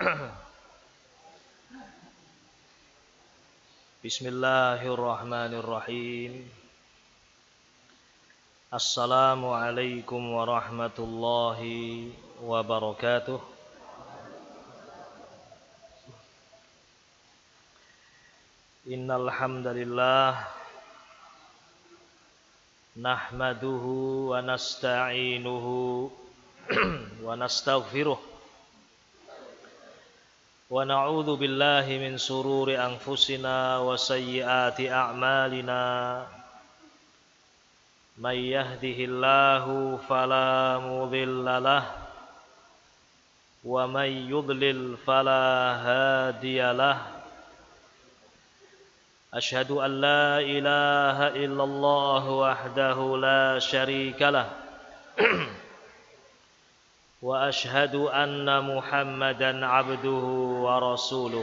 Bismillahirrahmanirrahim. Assalamualaikum warahmatullahi wabarakatuh. Innal hamdalillah nahmaduhu wa nasta'inuhu wa nastaghfiruh wa na'udzu billahi min sururi anfusina wa sayyiati a'malina. May yahdihillahu fala mudilla lahu wa may yudlil fala hadiya lahu. Asyhadu an la ilaha illallah wahdahu la syarika lah wa asyhadu anna Muhammadan abduhu wa rasuluh.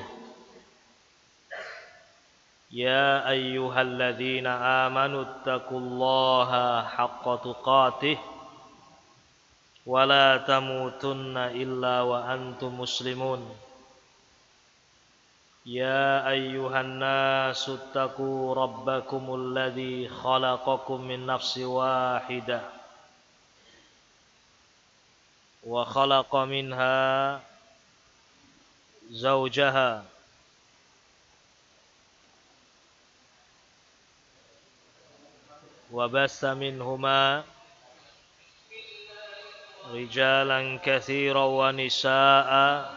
Ya ayyuhalladzina amanu taqullaha haqqa tuqatih wa la tamutunna illa wa antum muslimun. Ya ayyuhan nasu taqu rabbakumul ladzi khalaqakum min nafsin wahidah wa khalaqa minha zawjaha wa bassa minhuma rijalan katsiran wa nisaa'a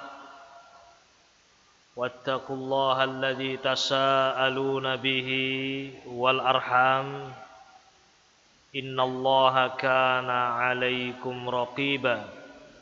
wattaqullaha alladzi tasaaluna bihi wal arham innallaha kana 'alaikum raqiba.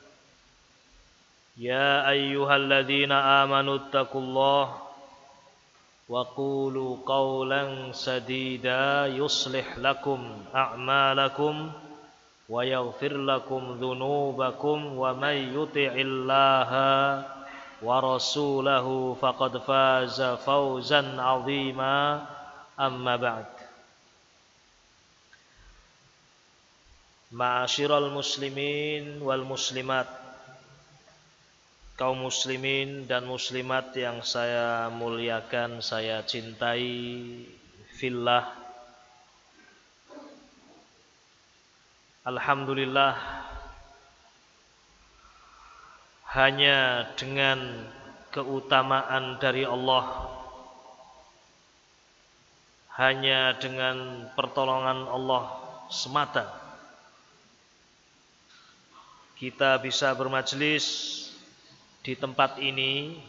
Ya ayyuhalladzina amanu taqullaha wa qulu qawlan sadida yuslih lakum a'malakum wa yaghfir lakum dhunubakum wa may yuti'illaha wa rasulahu faqad faza fawzan 'azima. Amma ba'd. Ma'asyiral muslimin wal muslimat, kaum muslimin dan muslimat yang saya muliakan, saya cintai fillah. Alhamdulillah, hanya dengan keutamaan dari Allah, hanya dengan pertolongan Allah semata, kita bisa bermajlis di tempat ini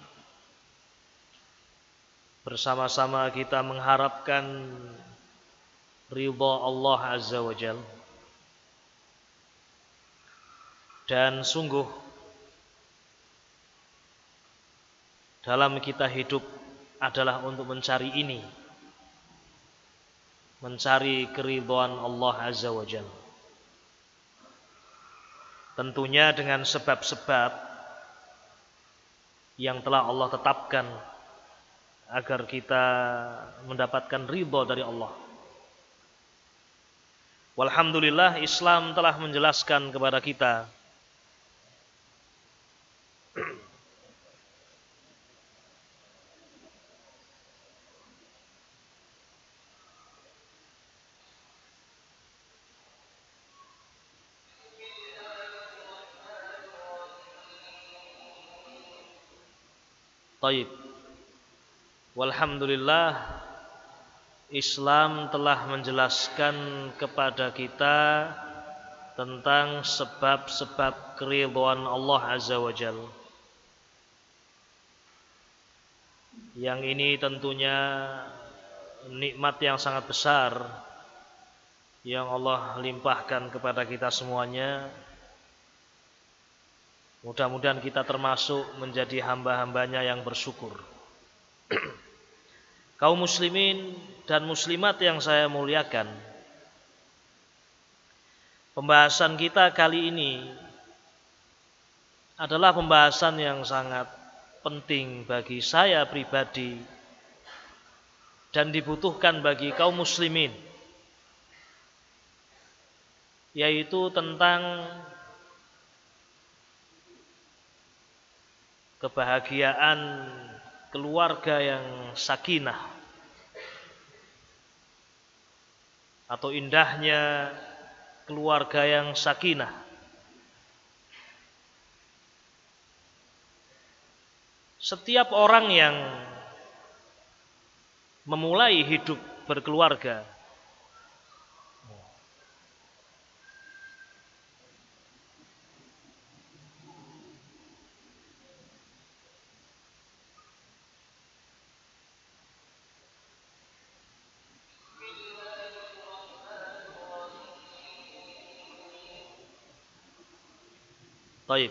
bersama-sama kita mengharapkan ridha Allah Azza wa Jalla. Dan sungguh dalam kita hidup adalah untuk mencari ini, mencari keridhaan Allah Azza wa Jalla. Tentunya dengan sebab-sebab yang telah Allah tetapkan agar kita mendapatkan ridha dari Allah. Walhamdulillah, Islam telah menjelaskan kepada kita Taib. Walhamdulillah, Islam telah menjelaskan kepada kita tentang sebab-sebab keridhaan Allah Azza wa Jalla. Yang ini tentunya nikmat yang sangat besar yang Allah limpahkan kepada kita semuanya. Mudah-mudahan kita termasuk menjadi hamba-hambanya yang bersyukur. Kaum muslimin dan muslimat yang saya muliakan, pembahasan kita kali ini adalah pembahasan yang sangat penting bagi saya pribadi dan dibutuhkan bagi kaum muslimin, yaitu tentang kebahagiaan keluarga yang sakinah atau indahnya keluarga yang sakinah. Setiap orang yang memulai hidup berkeluarga Taib.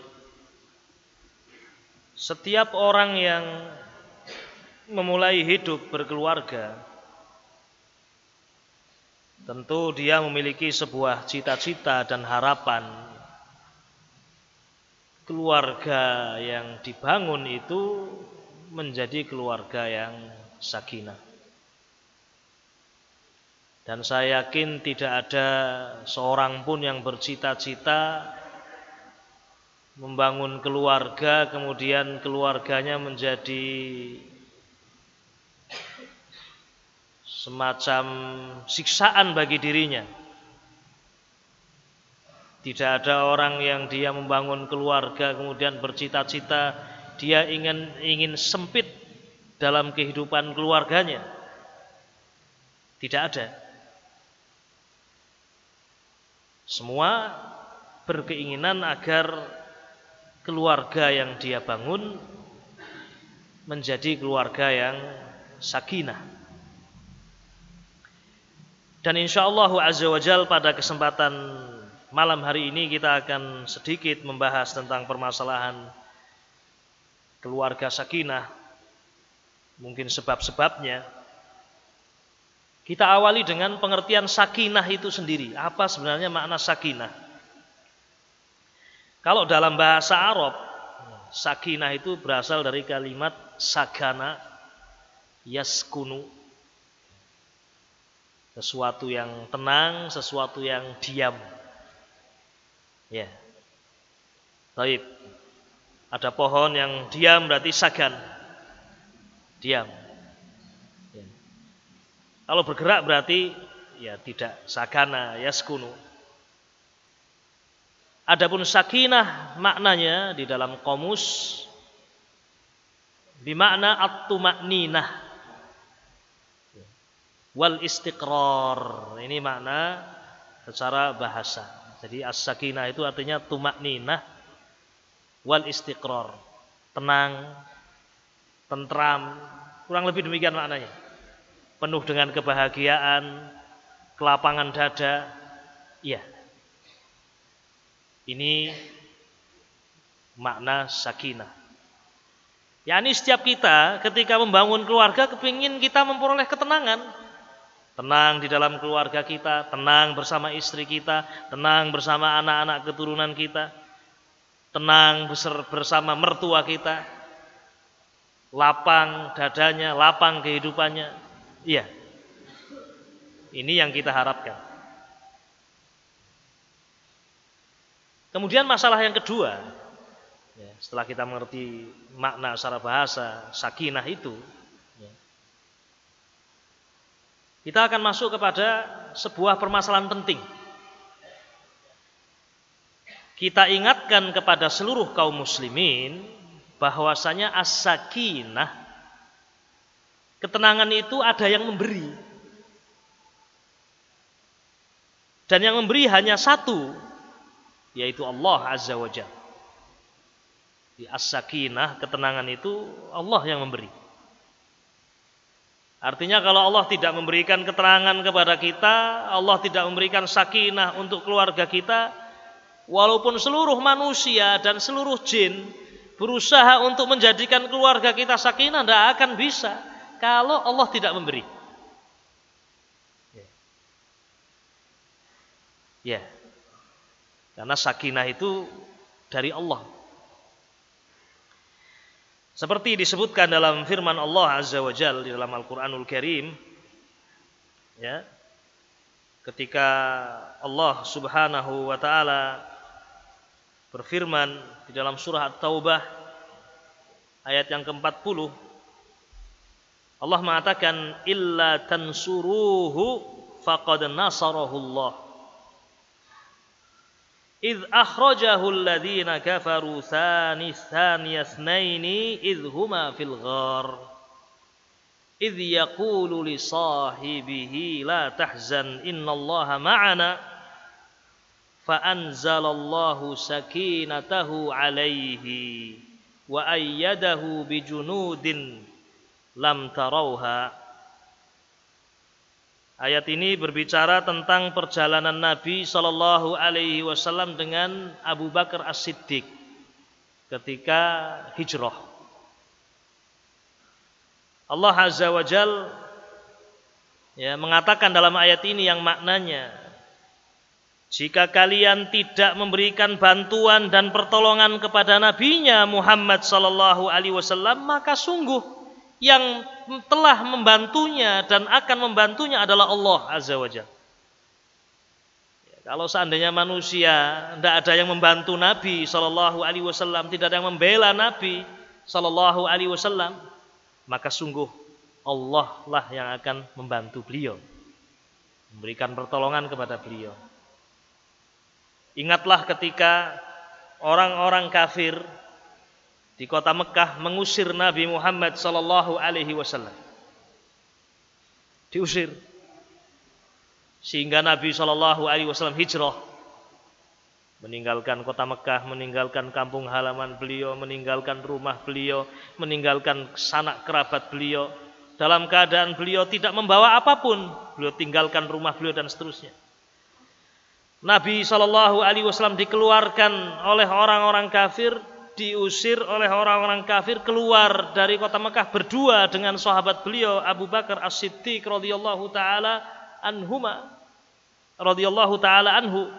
Setiap orang yang memulai hidup berkeluarga, tentu dia memiliki sebuah cita-cita dan harapan keluarga yang dibangun itu menjadi keluarga yang sakinah. Dan saya yakin tidak ada seorang pun yang bercita-cita membangun keluarga, kemudian keluarganya menjadi semacam siksaan bagi dirinya. Tidak ada orang yang dia membangun keluarga kemudian bercita-cita dia ingin sempit dalam kehidupan keluarganya. Tidak ada. Semua berkeinginan agar keluarga yang dia bangun menjadi keluarga yang sakinah. Dan insyaallah azza wa jalla pada kesempatan malam hari ini kita akan sedikit membahas tentang permasalahan keluarga sakinah, mungkin sebab-sebabnya. Kita awali dengan pengertian sakinah itu sendiri. Apa sebenarnya makna sakinah? Kalau dalam bahasa Arab, sakinah itu berasal dari kalimat sakana yaskunu. Sesuatu yang tenang, sesuatu yang diam. Ya. Baik. Ada pohon yang diam berarti sakan. Diam. Ya. Kalau bergerak berarti ya tidak sakana yaskunu. Adapun sakinah maknanya di dalam kamus bimakna at-tuma'ninah wal istiqrar. Ini makna secara bahasa. Jadi as-sakinah itu artinya tuma'ninah wal istiqrar. Tenang, tentram, kurang lebih demikian maknanya. Penuh dengan kebahagiaan, kelapangan dada. Iya. Ini makna sakinah. yakni setiap kita ketika membangun keluarga kepingin kita memperoleh ketenangan. Tenang di dalam keluarga kita, tenang bersama istri kita, tenang bersama anak-anak keturunan kita, tenang bersama mertua kita, lapang dadanya, lapang kehidupannya. Iya, ini yang kita harapkan. Kemudian masalah yang kedua, setelah kita mengerti makna secara bahasa sakinah itu, kita akan masuk kepada sebuah permasalahan penting. Kita ingatkan kepada seluruh kaum muslimin bahwasanya as-sakinah, ketenangan itu ada yang memberi. Dan yang memberi hanya satu, yaitu Allah Azza wa Jalla. Di as-sakinah, ketenangan itu Allah yang memberi. Artinya kalau Allah tidak memberikan keterangan kepada kita, Allah tidak memberikan sakinah untuk keluarga kita, walaupun seluruh manusia dan seluruh jin berusaha untuk menjadikan keluarga kita sakinah, tidak akan bisa kalau Allah tidak memberi. Ya, karena sakinah itu dari Allah. Seperti disebutkan dalam firman Allah Azza wa Jalla di dalam Al-Qur'anul Karim, ya, ketika Allah Subhanahu wa taala berfirman di dalam surah At-Taubah, ayat yang ke-40, Allah mengatakan illa tansuruhu faqad nasarahullah idh akhrajahu alladhina kafaru thaniyasnaini idh huma fil ghar idh yaqulu li sahibihi la tahzan innallaha ma'ana fa anzalallahu sakinatahu alaihi wa ayyadahu bijunudin lam tarauha. Ayat ini berbicara tentang perjalanan Nabi Shallallahu Alaihi Wasallam dengan Abu Bakar As-Siddiq ketika hijrah. Allah Azza wa Jal mengatakan dalam ayat ini yang maknanya, jika kalian tidak memberikan bantuan dan pertolongan kepada nabinya Muhammad Shallallahu Alaihi Wasallam, maka sungguh yang telah membantunya dan akan membantunya adalah Allah Azza wa Jalla. Kalau seandainya manusia tidak ada yang membantu Nabi Shallallahu Alaihi Wasallam, tidak ada yang membela Nabi Shallallahu Alaihi Wasallam, maka sungguh Allah lah yang akan membantu beliau, memberikan pertolongan kepada beliau. Ingatlah ketika orang-orang kafir di kota Mekah mengusir Nabi Muhammad sallallahu alaihi wasallam. Diusir. Sehingga Nabi sallallahu alaihi wasallam hijrah. Meninggalkan kota Mekah, meninggalkan kampung halaman beliau, meninggalkan rumah beliau, meninggalkan sanak kerabat beliau. Dalam keadaan beliau tidak membawa apapun, beliau tinggalkan rumah beliau dan seterusnya. Nabi sallallahu alaihi wasallam dikeluarkan oleh orang-orang kafir, diusir oleh orang-orang kafir, keluar dari kota Mekah berdua dengan sahabat beliau Abu Bakar As-Siddiq radhiyallahu taala anhu.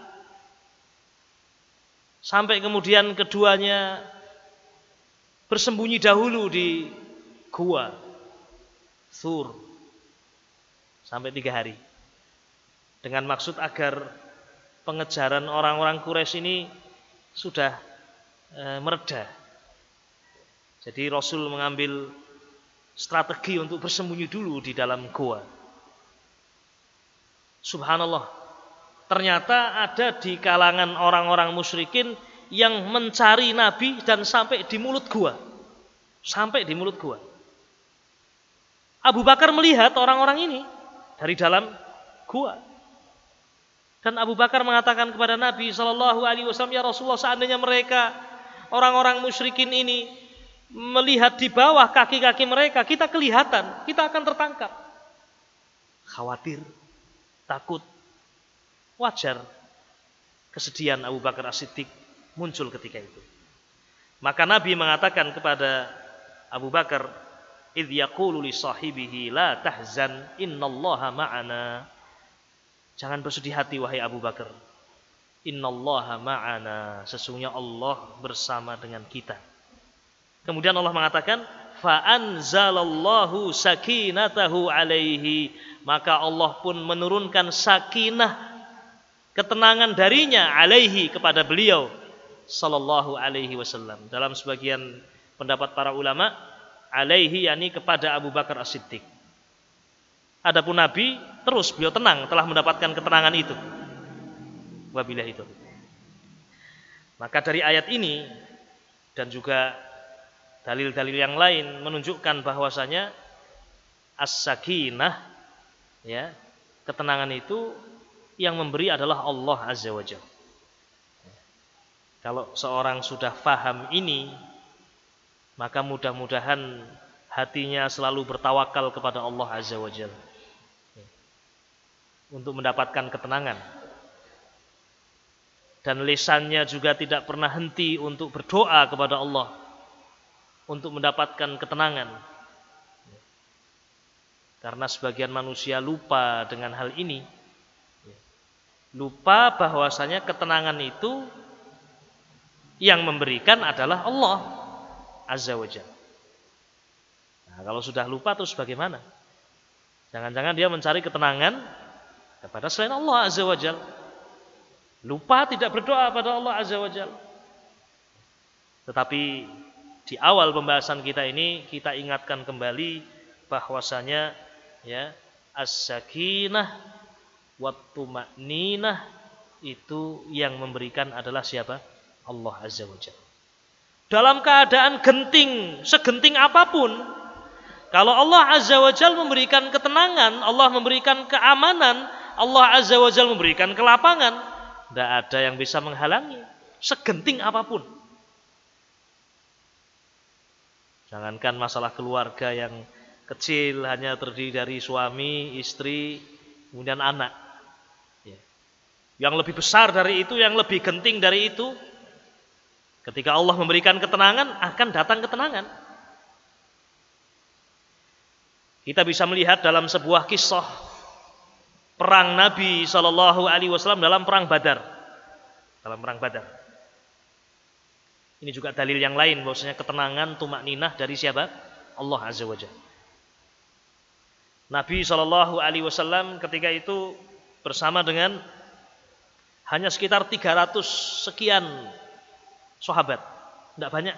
Sampai kemudian keduanya bersembunyi dahulu di gua Thur sampai 3 hari, dengan maksud agar pengejaran orang-orang Quraisy ini sudah mereda. Jadi Rasul mengambil strategi untuk bersembunyi dulu di dalam gua. Subhanallah, ternyata ada di kalangan orang-orang musyrikin yang mencari Nabi dan sampai di mulut gua. Sampai di mulut gua. Abu Bakar melihat orang-orang ini dari dalam gua. Dan Abu Bakar mengatakan kepada Nabi sallallahu alaihi wasallam, "Ya Rasulullah, seandainya mereka orang-orang musyrikin ini melihat di bawah kaki-kaki mereka, kita kelihatan, kita akan tertangkap." Khawatir, takut, wajar kesedihan Abu Bakar As-Siddiq muncul ketika itu. Maka Nabi mengatakan kepada Abu Bakar, "Idh yaqulu li sahibihi la tahzan innallaha ma'ana." Jangan bersedih hati wahai Abu Bakar. Innallaha ma'ana, sesungguhnya Allah bersama dengan kita. Kemudian Allah mengatakan fa anzalallahu sakinatahu alaihi, maka Allah pun menurunkan sakinah, ketenangan darinya alaihi, kepada beliau sallallahu alaihi wasallam. Dalam sebagian pendapat para ulama, alaihi yakni kepada Abu Bakar As-Siddiq. Adapun Nabi terus beliau tenang, telah mendapatkan ketenangan itu. Wabillahi itu. Maka dari ayat ini dan juga dalil-dalil yang lain menunjukkan bahwasanya as-sakinah, ketenangan itu yang memberi adalah Allah Azza wa Jalla. Kalau seorang sudah faham ini, maka mudah-mudahan hatinya selalu bertawakal kepada Allah Azza wa Jalla untuk mendapatkan ketenangan. Dan lisannya juga tidak pernah henti untuk berdoa kepada Allah untuk mendapatkan ketenangan. Karena sebagian manusia lupa dengan hal ini. Lupa bahwasanya ketenangan itu yang memberikan adalah Allah Azza wa Jalla. Nah, kalau sudah lupa terus bagaimana? Jangan-jangan dia mencari ketenangan kepada selain Allah Azza wa Jalla. Lupa tidak berdoa pada Allah Azza wa Jalla. Tetapi di awal pembahasan kita ini kita ingatkan kembali bahwasanya ya as-sakinah wat tuma'ninah itu yang memberikan adalah siapa? Allah Azza wa Jalla. Dalam keadaan genting, segenting apapun, kalau Allah Azza wa Jalla memberikan ketenangan, Allah memberikan keamanan, Allah Azza wa Jalla memberikan kelapangan, tidak ada yang bisa menghalangi, segenting apapun. Jangankan masalah keluarga yang kecil, hanya terdiri dari suami, istri, kemudian anak. Yang lebih besar dari itu, yang lebih genting dari itu, ketika Allah memberikan ketenangan, akan datang ketenangan. Kita bisa melihat dalam sebuah kisah perang Nabi SAW dalam perang Badar. Dalam perang Badar. Ini juga dalil yang lain bahwasanya ketenangan tumakninah dari siapa? Allah Azza wa Jalla. Nabi SAW ketika itu bersama dengan hanya sekitar 300 sekian sahabat, tidak banyak.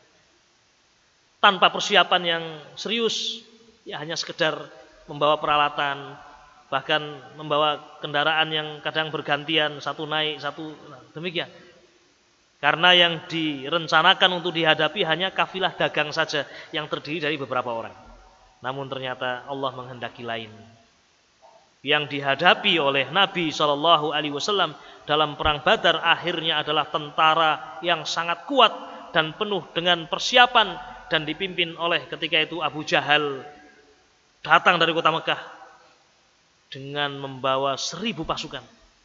Tanpa persiapan yang serius, ya hanya sekedar membawa peralatan, bahkan membawa kendaraan yang kadang bergantian, satu naik, satu demikian. Karena yang direncanakan untuk dihadapi hanya kafilah dagang saja yang terdiri dari beberapa orang. Namun ternyata Allah menghendaki lain. Yang dihadapi oleh Nabi SAW dalam perang Badar akhirnya adalah tentara yang sangat kuat dan penuh dengan persiapan dan dipimpin oleh ketika itu Abu Jahal datang dari kota Mekah dengan membawa 1000 pasukan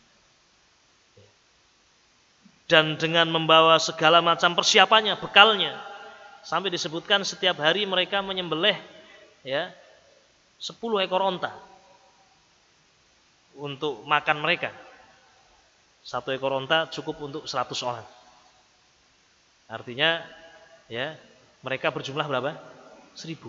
dan dengan membawa segala macam persiapannya, bekalnya, sampai disebutkan setiap hari mereka menyembelih 10 ekor onta untuk makan mereka. 1 ekor onta cukup untuk 100 orang. Artinya mereka berjumlah berapa? 1000.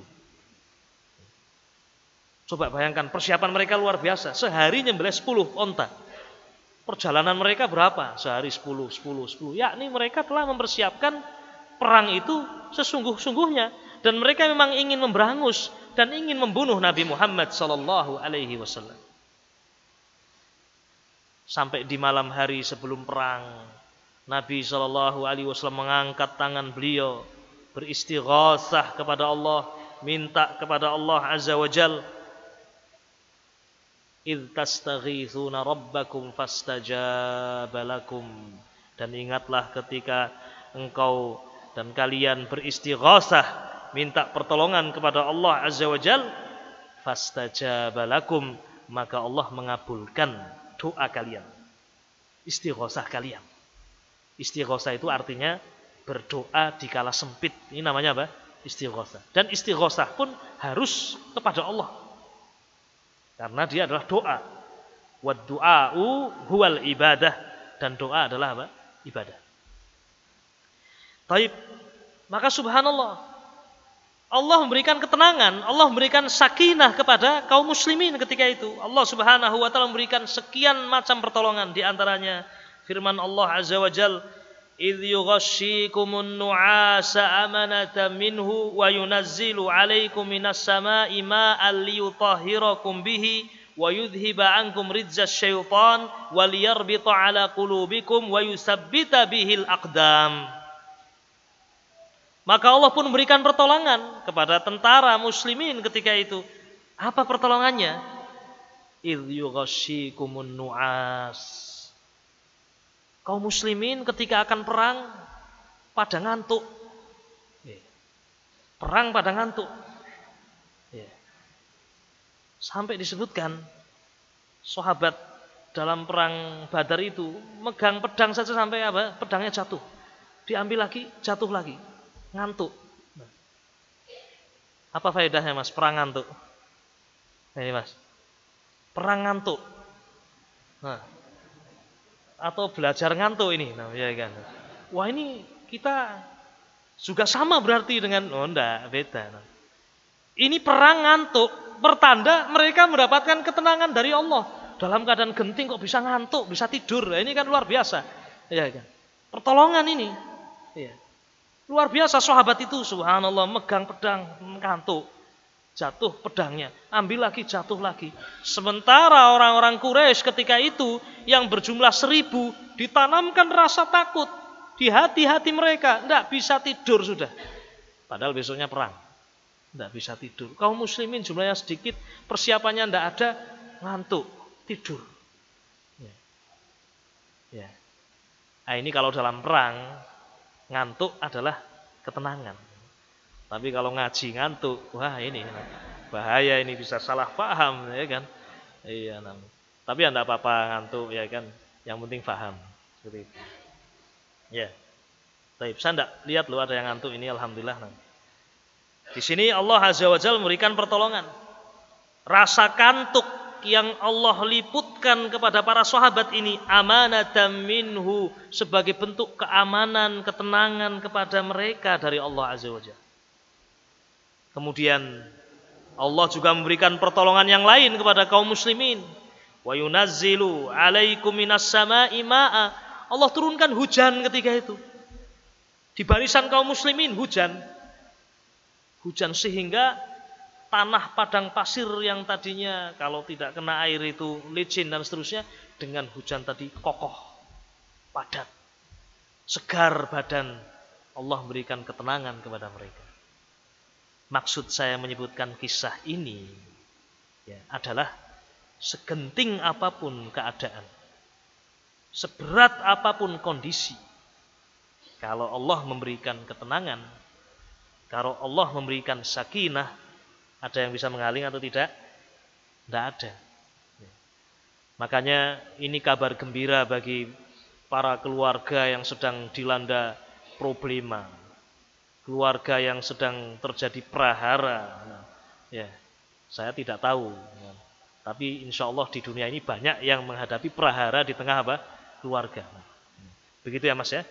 Coba bayangkan persiapan mereka luar biasa. Sehari nyembelih 10 onta. Perjalanan mereka berapa? Sehari 10. Yakni mereka telah mempersiapkan perang itu sesungguh-sungguhnya. Dan mereka memang ingin memberangus dan ingin membunuh Nabi Muhammad SAW. Sampai di malam hari sebelum perang, Nabi SAW mengangkat tangan beliau, beristighatsah kepada Allah, minta kepada Allah Azza wa Jalla. Idz tastaghitsuna rabbakum fastajaba lakum. Dan ingatlah ketika engkau dan kalian beristighatsah, minta pertolongan kepada Allah Azza wa Jalla, fastajaba lakum, maka Allah mengabulkan doa kalian, istighosah kalian. Istighosah itu artinya berdoa di kala sempit. Ini namanya apa? Istighosah. Dan istighosah pun harus kepada Allah, karena dia adalah doa. Wad du'a'u huwal ibadah, dan doa adalah apa? Ibadah. Taib. Maka subhanallah, Allah memberikan ketenangan, Allah memberikan sakinah kepada kaum muslimin ketika itu. Allah Subhanahu wa taala memberikan sekian macam pertolongan, di antaranya firman Allah Azza wa Jalla, "Idz yughashshikumun nu'asa amanatan minhu wa yunazzilu 'alaikum minas sama'i ma'an liyutahhirakum bihi wa yudhhiba 'ankum ridzas syaitan wa liyarbita 'ala qulubikum wa yusabbita bihil aqdam." Maka Allah pun memberikan pertolongan kepada tentara muslimin ketika itu. Apa pertolongannya? Idz yughashshikumun nu'as. Kaum muslimin ketika akan perang pada ngantuk. Perang pada ngantuk. Sampai disebutkan sahabat dalam perang Badar itu megang pedang saja sampai pedangnya jatuh. Diambil lagi, jatuh lagi. Ngantuk. Apa faedahnya Mas perang ngantuk? Ini Mas, perang ngantuk. Atau belajar ngantuk ini, ya kan? Wah, ini kita juga sama berarti dengan enggak, beda. Ini perang ngantuk, pertanda mereka mendapatkan ketenangan dari Allah. Dalam keadaan genting kok bisa ngantuk, bisa tidur. Ini kan luar biasa. Ya kan? Pertolongan ini. Ya. Luar biasa sahabat itu, subhanallah, megang pedang, ngantuk. Jatuh pedangnya, ambil lagi, jatuh lagi. Sementara orang-orang Quraisy ketika itu yang berjumlah 1.000 ditanamkan rasa takut di hati-hati mereka, tidak bisa tidur sudah. Padahal besoknya perang, tidak bisa tidur. Kaum muslimin jumlahnya sedikit, persiapannya tidak ada, ngantuk, tidur. Ya. Nah, ini kalau dalam perang ngantuk adalah ketenangan. Tapi kalau ngaji ngantuk, wah ini bahaya, ini bisa salah paham, ya kan? Iya, tapi ya enggak apa-apa ngantuk, ya kan? Yang penting paham. Seperti itu. Ya. Baik, saya enggak lihat loh ada yang ngantuk ini, alhamdulillah. Di sini Allah Azza wa Jalla memberikan pertolongan. Rasa kantuk yang Allah liputkan kepada para sahabat ini amanatan minhu, sebagai bentuk keamanan, ketenangan kepada mereka dari Allah Azza wa Jalla. Kemudian Allah juga memberikan pertolongan yang lain kepada kaum muslimin. Wa yunazzilu 'alaikum minas sama'i ma'a. Allah turunkan hujan ketika itu. Di barisan kaum muslimin hujan. Hujan sehingga tanah padang pasir yang tadinya kalau tidak kena air itu licin dan seterusnya, dengan hujan tadi kokoh, padat, segar badan. Allah memberikan ketenangan kepada mereka. Maksud saya menyebutkan kisah ini ya, adalah segenting apapun keadaan, seberat apapun kondisi, kalau Allah memberikan ketenangan, kalau Allah memberikan sakinah, ada yang bisa menghaling atau tidak? Tidak ada. Makanya ini kabar gembira bagi para keluarga yang sedang dilanda problema, keluarga yang sedang terjadi prahara. Ya, saya tidak tahu. Tapi insya Allah di dunia ini banyak yang menghadapi prahara di tengah apa? Keluarga. Begitu ya Mas ya?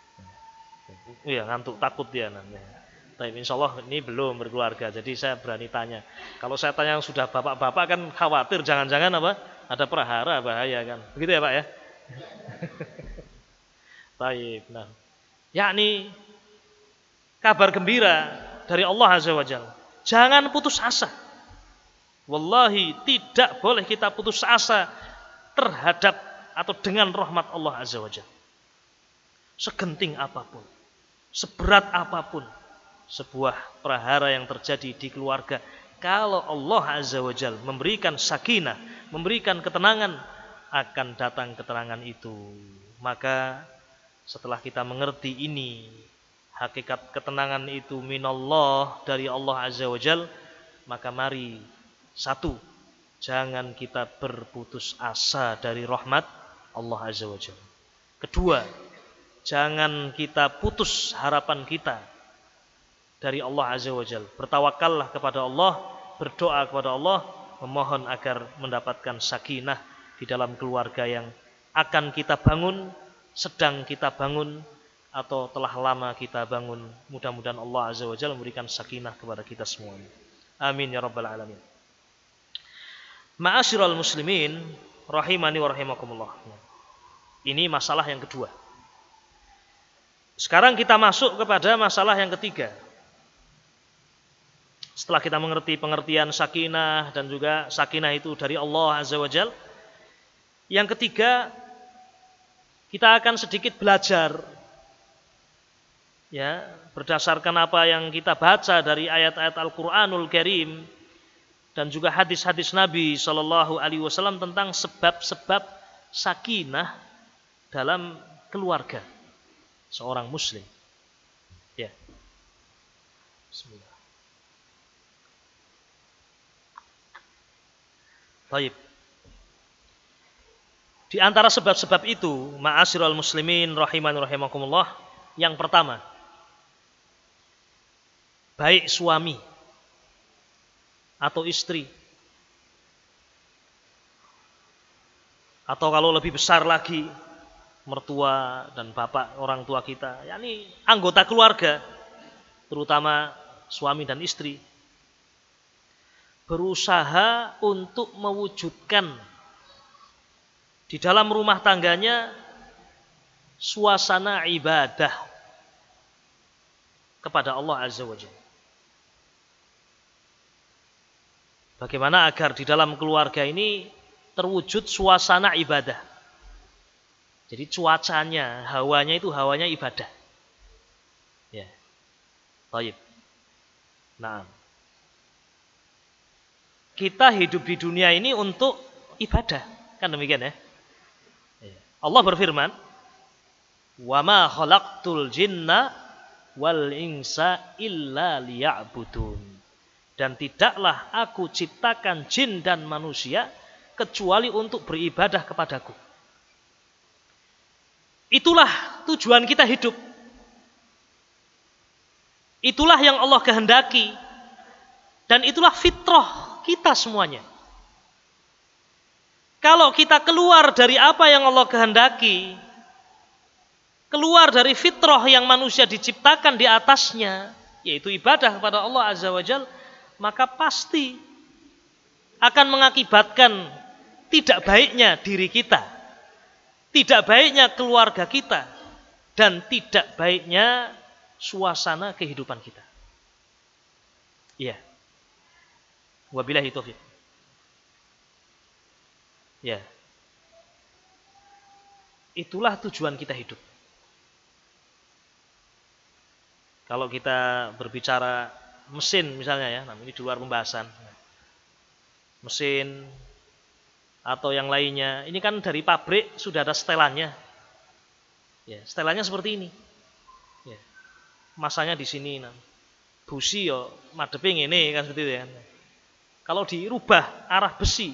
Iya, ngantuk, takut dia. Tapi insya Allah ini belum berkeluarga, jadi saya berani tanya. Kalau saya tanya yang sudah bapak-bapak kan khawatir jangan-jangan apa? Ada prahara, bahaya kan. Begitu ya Pak ya? Baik, nah. Yakni kabar gembira dari Allah Azza wa Jalla. Jangan putus asa. Wallahi tidak boleh kita putus asa terhadap atau dengan rahmat Allah Azza wa Jalla. Segenting apapun, seberat apapun sebuah prahara yang terjadi di keluarga, kalau Allah Azza wa Jalla memberikan sakinah, memberikan ketenangan, akan datang ketenangan itu. Maka setelah kita mengerti ini, hakikat ketenangan itu minallah, dari Allah Azza wa Jalla, maka mari, satu, jangan kita berputus asa dari rahmat Allah Azza wa Jalla. Kedua, jangan kita putus harapan kita dari Allah Azza wa Jalla. Bertawakallah kepada Allah, berdoa kepada Allah, memohon agar mendapatkan sakinah di dalam keluarga yang akan kita bangun, sedang kita bangun, atau telah lama kita bangun. Mudah-mudahan Allah Azza wa Jalla memberikan sakinah kepada kita semuanya. Amin ya rabbal alamin. Ma'asyiral muslimin rahimani wa rahimakumullah. Ini masalah yang kedua. Sekarang kita masuk kepada masalah yang ketiga. Setelah kita mengerti pengertian sakinah dan juga sakinah itu dari Allah Azza wa Jalla, yang ketiga kita akan sedikit belajar ya, berdasarkan apa yang kita baca dari ayat-ayat Al-Qur'anul Karim dan juga hadis-hadis Nabi Shallallahu Alaihi Wasallam tentang sebab-sebab sakinah dalam keluarga seorang Muslim. Ya. Bismillah. Baik. Di antara sebab-sebab itu, ma'asyiral muslimin rahimani rahimakumullah, yang pertama, baik suami atau istri, atau kalau lebih besar lagi, mertua dan bapak orang tua kita, yakni anggota keluarga, terutama suami dan istri, berusaha untuk mewujudkan di dalam rumah tangganya suasana ibadah, kepada Allah Azza wa Jalla. Bagaimana agar di dalam keluarga ini terwujud suasana ibadah. Jadi cuacanya, hawanya itu hawanya ibadah. Ya. Baik. Nah, kita hidup di dunia ini untuk ibadah, kan demikian ya? Allah berfirman, "Wa ma khalaqtul jinna wal insa illa liya'budun." Dan tidaklah aku ciptakan jin dan manusia kecuali untuk beribadah kepadaku. Itulah tujuan kita hidup. Itulah yang Allah kehendaki. Dan itulah fitrah kita semuanya. Kalau kita keluar dari apa yang Allah kehendaki, keluar dari fitrah yang manusia diciptakan di atasnya, yaitu ibadah kepada Allah Azza wa Jalla, maka pasti akan mengakibatkan tidak baiknya diri kita, tidak baiknya keluarga kita, dan tidak baiknya suasana kehidupan kita. Iya. Wabillahi taufiq. Ya. Itulah tujuan kita hidup. Kalau kita berbicara mesin misalnya ya, ini di luar pembahasan. Mesin atau yang lainnya, ini kan dari pabrik sudah ada setelannya. Ya, setelannya seperti ini. Ya. Masanya di sini. Busi yo madeping ini kan seperti itu ya. Kalau dirubah arah busi.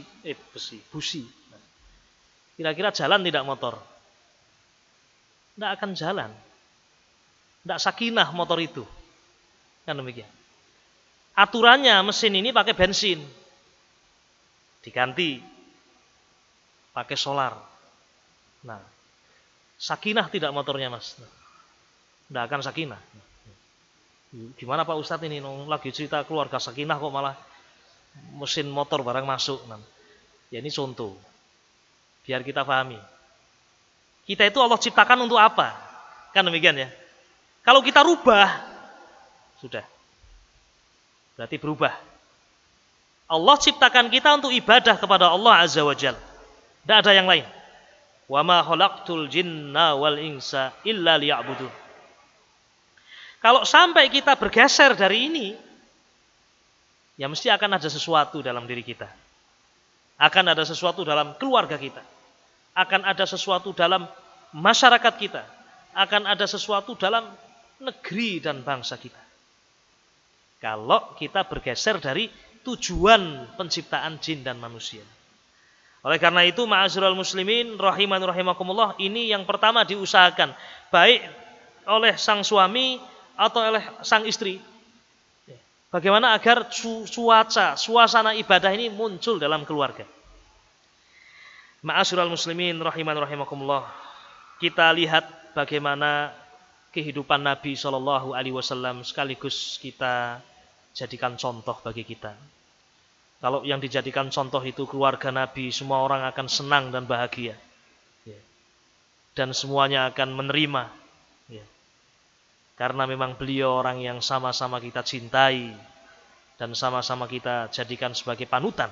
Kira-kira jalan tidak motor? Tidak akan jalan. Tidak sakinah motor itu. Kan demikian. Aturannya mesin ini pakai bensin. Diganti. Pakai solar. Nah, sakinah tidak motornya mas. Tidak akan sakinah. Gimana Pak Ustadz ini? Lagi cerita keluarga sakinah kok malah mesin motor barang masuk. Ya ini contoh. Biar kita pahami. Kita itu Allah ciptakan untuk apa? Kan demikian ya. Kalau kita rubah, sudah. Berarti berubah. Allah ciptakan kita untuk ibadah kepada Allah Azza wa Jalla. Tidak ada yang lain. Wa ma khalaqtul jinna wal insa illa liya'budun. Kalau sampai kita bergeser dari ini, ya mesti akan ada sesuatu dalam diri kita. Akan ada sesuatu dalam keluarga kita. Akan ada sesuatu dalam masyarakat kita. Akan ada sesuatu dalam negeri dan bangsa kita. Kalau kita bergeser dari tujuan penciptaan jin dan manusia. Oleh karena itu, ma'asyiral muslimin rahiman rahimakumullah, ini yang pertama diusahakan baik oleh sang suami atau oleh sang istri. Bagaimana agar suasana ibadah ini muncul dalam keluarga. Ma'asyiral muslimin rahiman rahimakumullah. Kita lihat bagaimana kehidupan Nabi SAW sekaligus kita jadikan contoh bagi kita. Kalau yang dijadikan contoh itu keluarga Nabi, semua orang akan senang dan bahagia. Dan semuanya akan menerima. Karena memang beliau orang yang sama-sama kita cintai dan sama-sama kita jadikan sebagai panutan.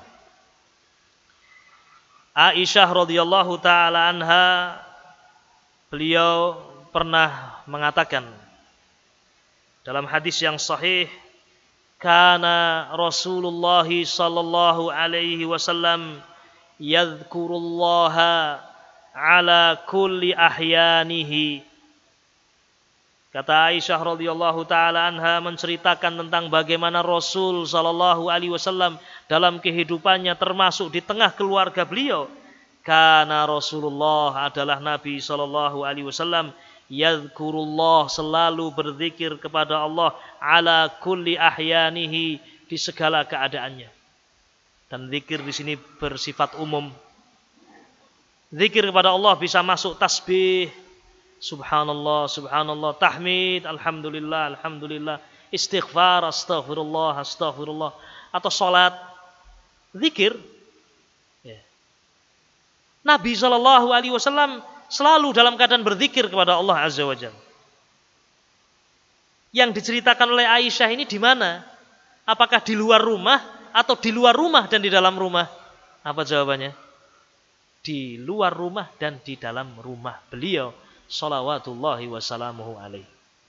Aisyah radhiyallahu taala anha, beliau pernah mengatakan dalam hadis yang sahih, kana Rasulullah sallallahu alaihi wasallam yadhkurullaha ala kulli ahyanihi. Kata Aisyah radhiyallahu taala anha menceritakan tentang bagaimana Rasul sallallahu alaihi wasallam dalam kehidupannya termasuk di tengah keluarga beliau. Kana Rasulullah adalah Nabi sallallahu alaihi wasallam yadhkurullah, selalu berzikir kepada Allah ala kulli ahyanihi, di segala keadaannya. Dan zikir di sini bersifat umum. Zikir kepada Allah bisa masuk tasbih, subhanallah, subhanallah, tahmid, alhamdulillah, alhamdulillah, istighfar, astaghfirullah, astaghfirullah, atau salat, zikir. Nabi SAW selalu dalam keadaan berzikir kepada Allah Azza wa Jalla. Yang diceritakan oleh Aisyah ini di mana? Apakah di luar rumah atau di luar rumah dan di dalam rumah? Apa jawabannya? Di luar rumah dan di dalam rumah beliau shalawatullahi wassalamuhu alaihi.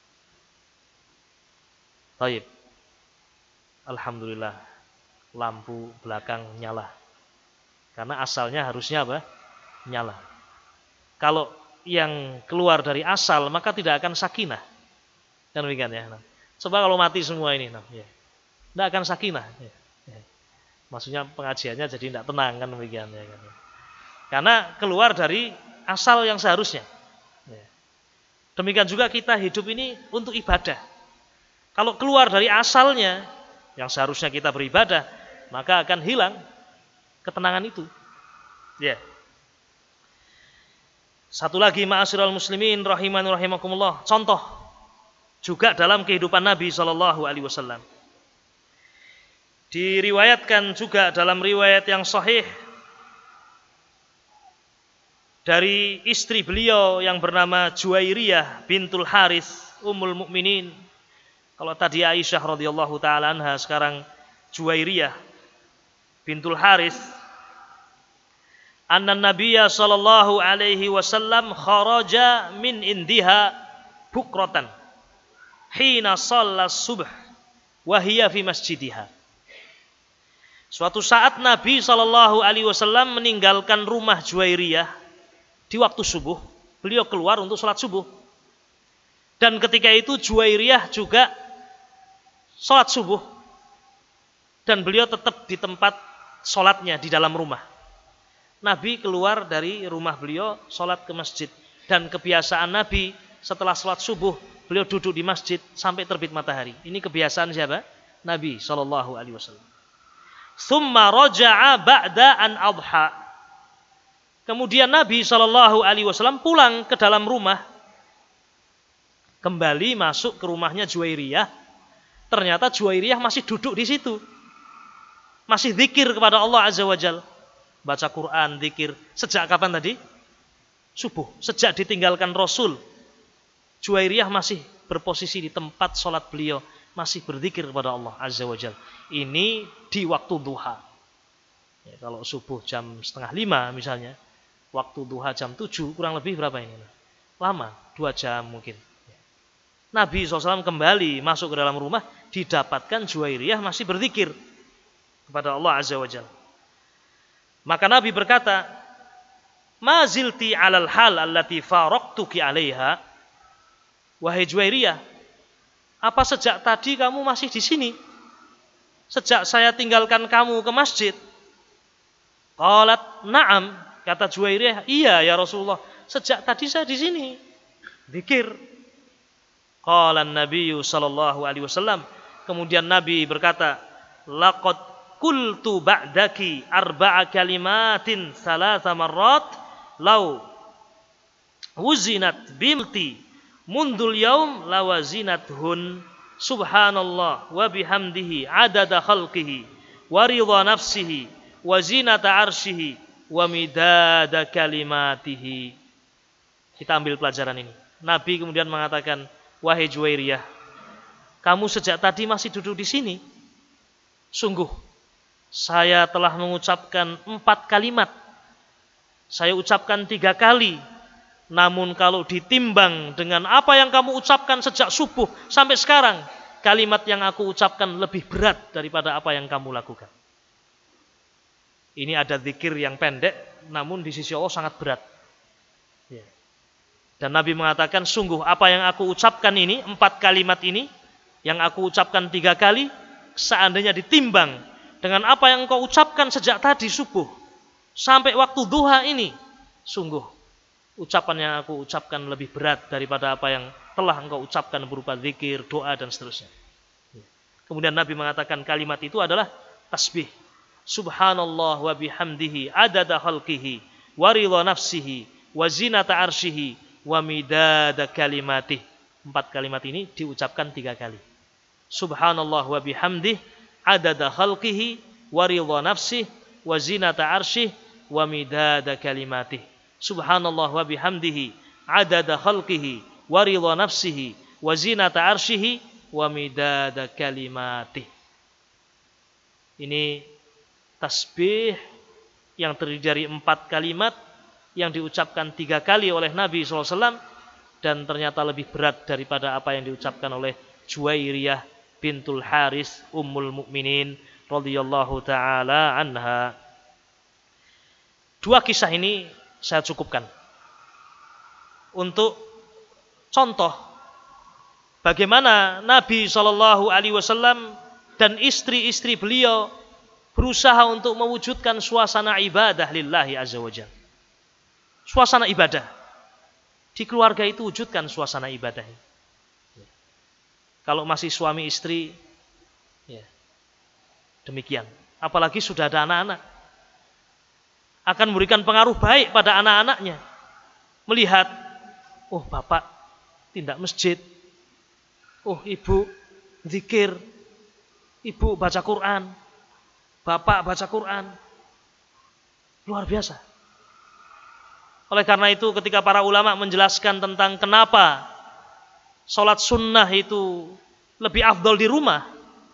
Baik. Alhamdulillah lampu belakang nyala. Karena asalnya harusnya apa? Nyala. Kalau yang keluar dari asal maka tidak akan sakinah. Kan demikian ya. Nah, coba kalau mati semua ini, nah, ya. Tidak akan sakinah. Ya. Ya. Maksudnya pengajiannya jadi tidak tenang kan demikian ya. Karena keluar dari asal yang seharusnya. Ya. Demikian juga kita hidup ini untuk ibadah. Kalau keluar dari asalnya yang seharusnya kita beribadah, maka akan hilang ketenangan itu. Ya. Satu lagi ma'asyiral muslimin rahimani rahimakumullah, contoh juga dalam kehidupan Nabi sallallahu alaihi wasallam. Diriwayatkan juga dalam riwayat yang sahih dari istri beliau yang bernama Juwairiyah bintul Harits Ummul Mukminin. Kalau tadi Aisyah radhiyallahu taala anha, sekarang Juwairiyah bintul Harits. Anna Nabiyya sallallahu alaihi wasallam kharaja min indiha bukratan hina shalla subh wa hiya fi masjidiha. Suatu saat Nabi sallallahu alaihi wasallam meninggalkan rumah Juwairiyah di waktu subuh. Beliau keluar untuk salat subuh. Dan ketika itu Juwairiyah juga salat subuh. Dan beliau tetap di tempat salatnya di dalam rumah. Nabi keluar dari rumah beliau salat ke masjid. Dan kebiasaan Nabi setelah salat subuh beliau duduk di masjid sampai terbit matahari. Ini kebiasaan siapa? Nabi sallallahu alaihi wasallam. Tsumma raja'a ba'da an adha. Kemudian Nabi sallallahu alaihi wasallam pulang ke dalam rumah. Kembali masuk ke rumahnya Juwairiyah. Ternyata Juwairiyah masih duduk di situ. Masih zikir kepada Allah Azza wa Jalla. Baca Quran, zikir. Sejak kapan tadi? Subuh. Sejak ditinggalkan Rasul. Juwairiyah masih berposisi di tempat sholat beliau. Masih berzikir kepada Allah Azza wa Jalla. Ini di waktu duha. Ya, kalau subuh jam 4:30 misalnya. Waktu duha jam 7 kurang lebih berapa ini? Lama. 2 jam mungkin. Nabi SAW kembali masuk ke dalam rumah. Didapatkan Juwairiyah masih berzikir kepada Allah Azza wa Jalla. Maka Nabi berkata, "Ma zilti 'alal hal allati faraqtuki 'alaiha." Wahai Juwairiyah, apa sejak tadi kamu masih di sini? Sejak saya tinggalkan kamu ke masjid? Qalat, "Na'am." Kata Juwairiyah, "Iya ya Rasulullah, sejak tadi saya di sini." Zikir. Qala an-nabiy sallallahu alaihi wasallam, kemudian Nabi berkata, "Laqad qultu ba'daki arba'a kalimatin thalatha marrat law wuzinat bimti mundul yaum lawazinathun subhanallah wa bihamdihi adada khalqihi wa ridha nafsihi wa zinata arsyihi wa midada kalimatihi." Kita ambil pelajaran ini. Nabi kemudian mengatakan, "Wahai Juwairiyah, kamu sejak tadi masih duduk di sini. Sungguh saya telah mengucapkan 4 kalimat. Saya ucapkan 3 kali. Namun kalau ditimbang dengan apa yang kamu ucapkan sejak subuh sampai sekarang, kalimat yang aku ucapkan lebih berat daripada apa yang kamu lakukan." Ini ada zikir yang pendek, namun di sisi Allah sangat berat. Dan Nabi mengatakan, sungguh apa yang aku ucapkan ini, 4 kalimat ini, yang aku ucapkan 3 kali, seandainya ditimbang dengan apa yang engkau ucapkan sejak tadi subuh sampai waktu duha ini, sungguh ucapan yang aku ucapkan lebih berat daripada apa yang telah engkau ucapkan berupa zikir, doa dan seterusnya. Kemudian Nabi mengatakan kalimat itu adalah tasbih. Subhanallah wa bihamdihi adada khalqihi wa ridha nafsihi wa zinata arsyihi wa midada kalimatih. 4 kalimat ini diucapkan 3 kali. Subhanallah wa bihamdih adada khalqihi wa ridha nafsihi wa zinata arsyih wa midada kalimatih. Subhanallah wa bihamdihi adada khalqihi wa ridha nafsihi wa zinata arsyihi wa midada kalimatih. Ini tasbih yang terdiri dari 4 kalimat yang diucapkan 3 kali oleh Nabi SAW dan ternyata lebih berat daripada apa yang diucapkan oleh Juwairiyah bintul Haris Ummul Mukminin radhiyallahu taala anha. 2 kisah ini saya cukupkan untuk contoh bagaimana Nabi SAW dan istri-istri beliau berusaha untuk mewujudkan suasana ibadah lillahi azza wajalla. Suasana ibadah. Di keluarga itu wujudkan suasana ibadah. Kalau masih suami istri, ya, demikian. Apalagi sudah ada anak-anak. Akan memberikan pengaruh baik pada anak-anaknya. Melihat, oh bapak tindak masjid. Oh ibu zikir. Ibu baca Quran, bapak baca Quran, luar biasa. Oleh karena itu ketika para ulama menjelaskan tentang kenapa sholat sunnah itu lebih afdal di rumah,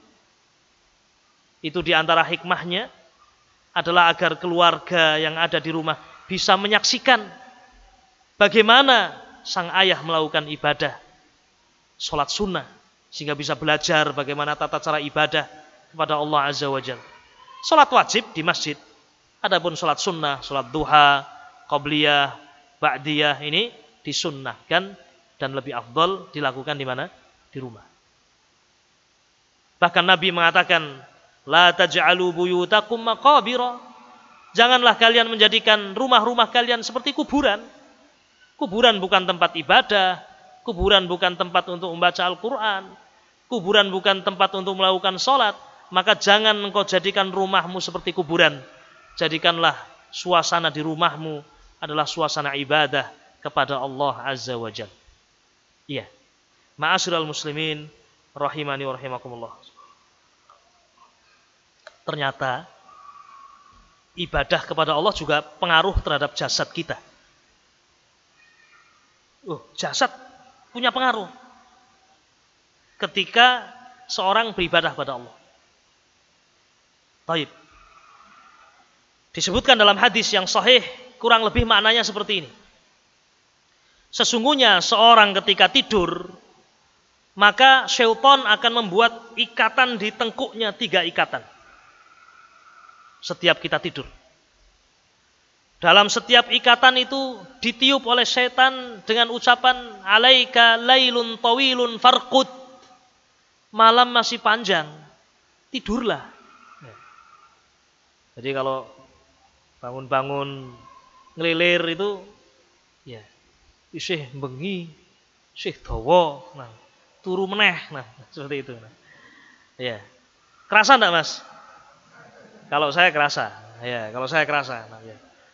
itu diantara hikmahnya adalah agar keluarga yang ada di rumah bisa menyaksikan bagaimana sang ayah melakukan ibadah sholat sunnah. Sehingga bisa belajar bagaimana tata cara ibadah kepada Allah Azza wa Jalla. Salat wajib di masjid. Adapun salat sunnah, salat duha, qabliyah, ba'diyah ini disunnahkan dan lebih afdal dilakukan di mana? Di rumah. Bahkan Nabi mengatakan, la taj'alu buyutakum maqabira. Janganlah kalian menjadikan rumah-rumah kalian seperti kuburan. Kuburan bukan tempat ibadah. Kuburan bukan tempat untuk membaca Al-Quran. Kuburan bukan tempat untuk melakukan sholat. Maka jangan engkau jadikan rumahmu seperti kuburan. Jadikanlah suasana di rumahmu adalah suasana ibadah kepada Allah Azza wa Jalla. Iya. Ma'asyiral muslimin rahimani wa rahimakumullah. Ternyata ibadah kepada Allah juga pengaruh terhadap jasad kita. Jasad punya pengaruh ketika seorang beribadah pada Allah. Taib. Disebutkan dalam hadis yang sahih, kurang lebih maknanya seperti ini. Sesungguhnya seorang ketika tidur, maka syaitan akan membuat ikatan di tengkuknya 3 ikatan. Setiap kita tidur. Dalam setiap ikatan itu ditiup oleh setan dengan ucapan alaika lailun tawilun farqud. Malam masih panjang, tidurlah. Jadi kalau bangun-bangun ngelilir itu ya isih bengi, isih dawa, turu meneh, seperti itu. Ya. Kerasa enggak, Mas? Kalau saya kerasa. Ya, kalau saya kerasa. Ya.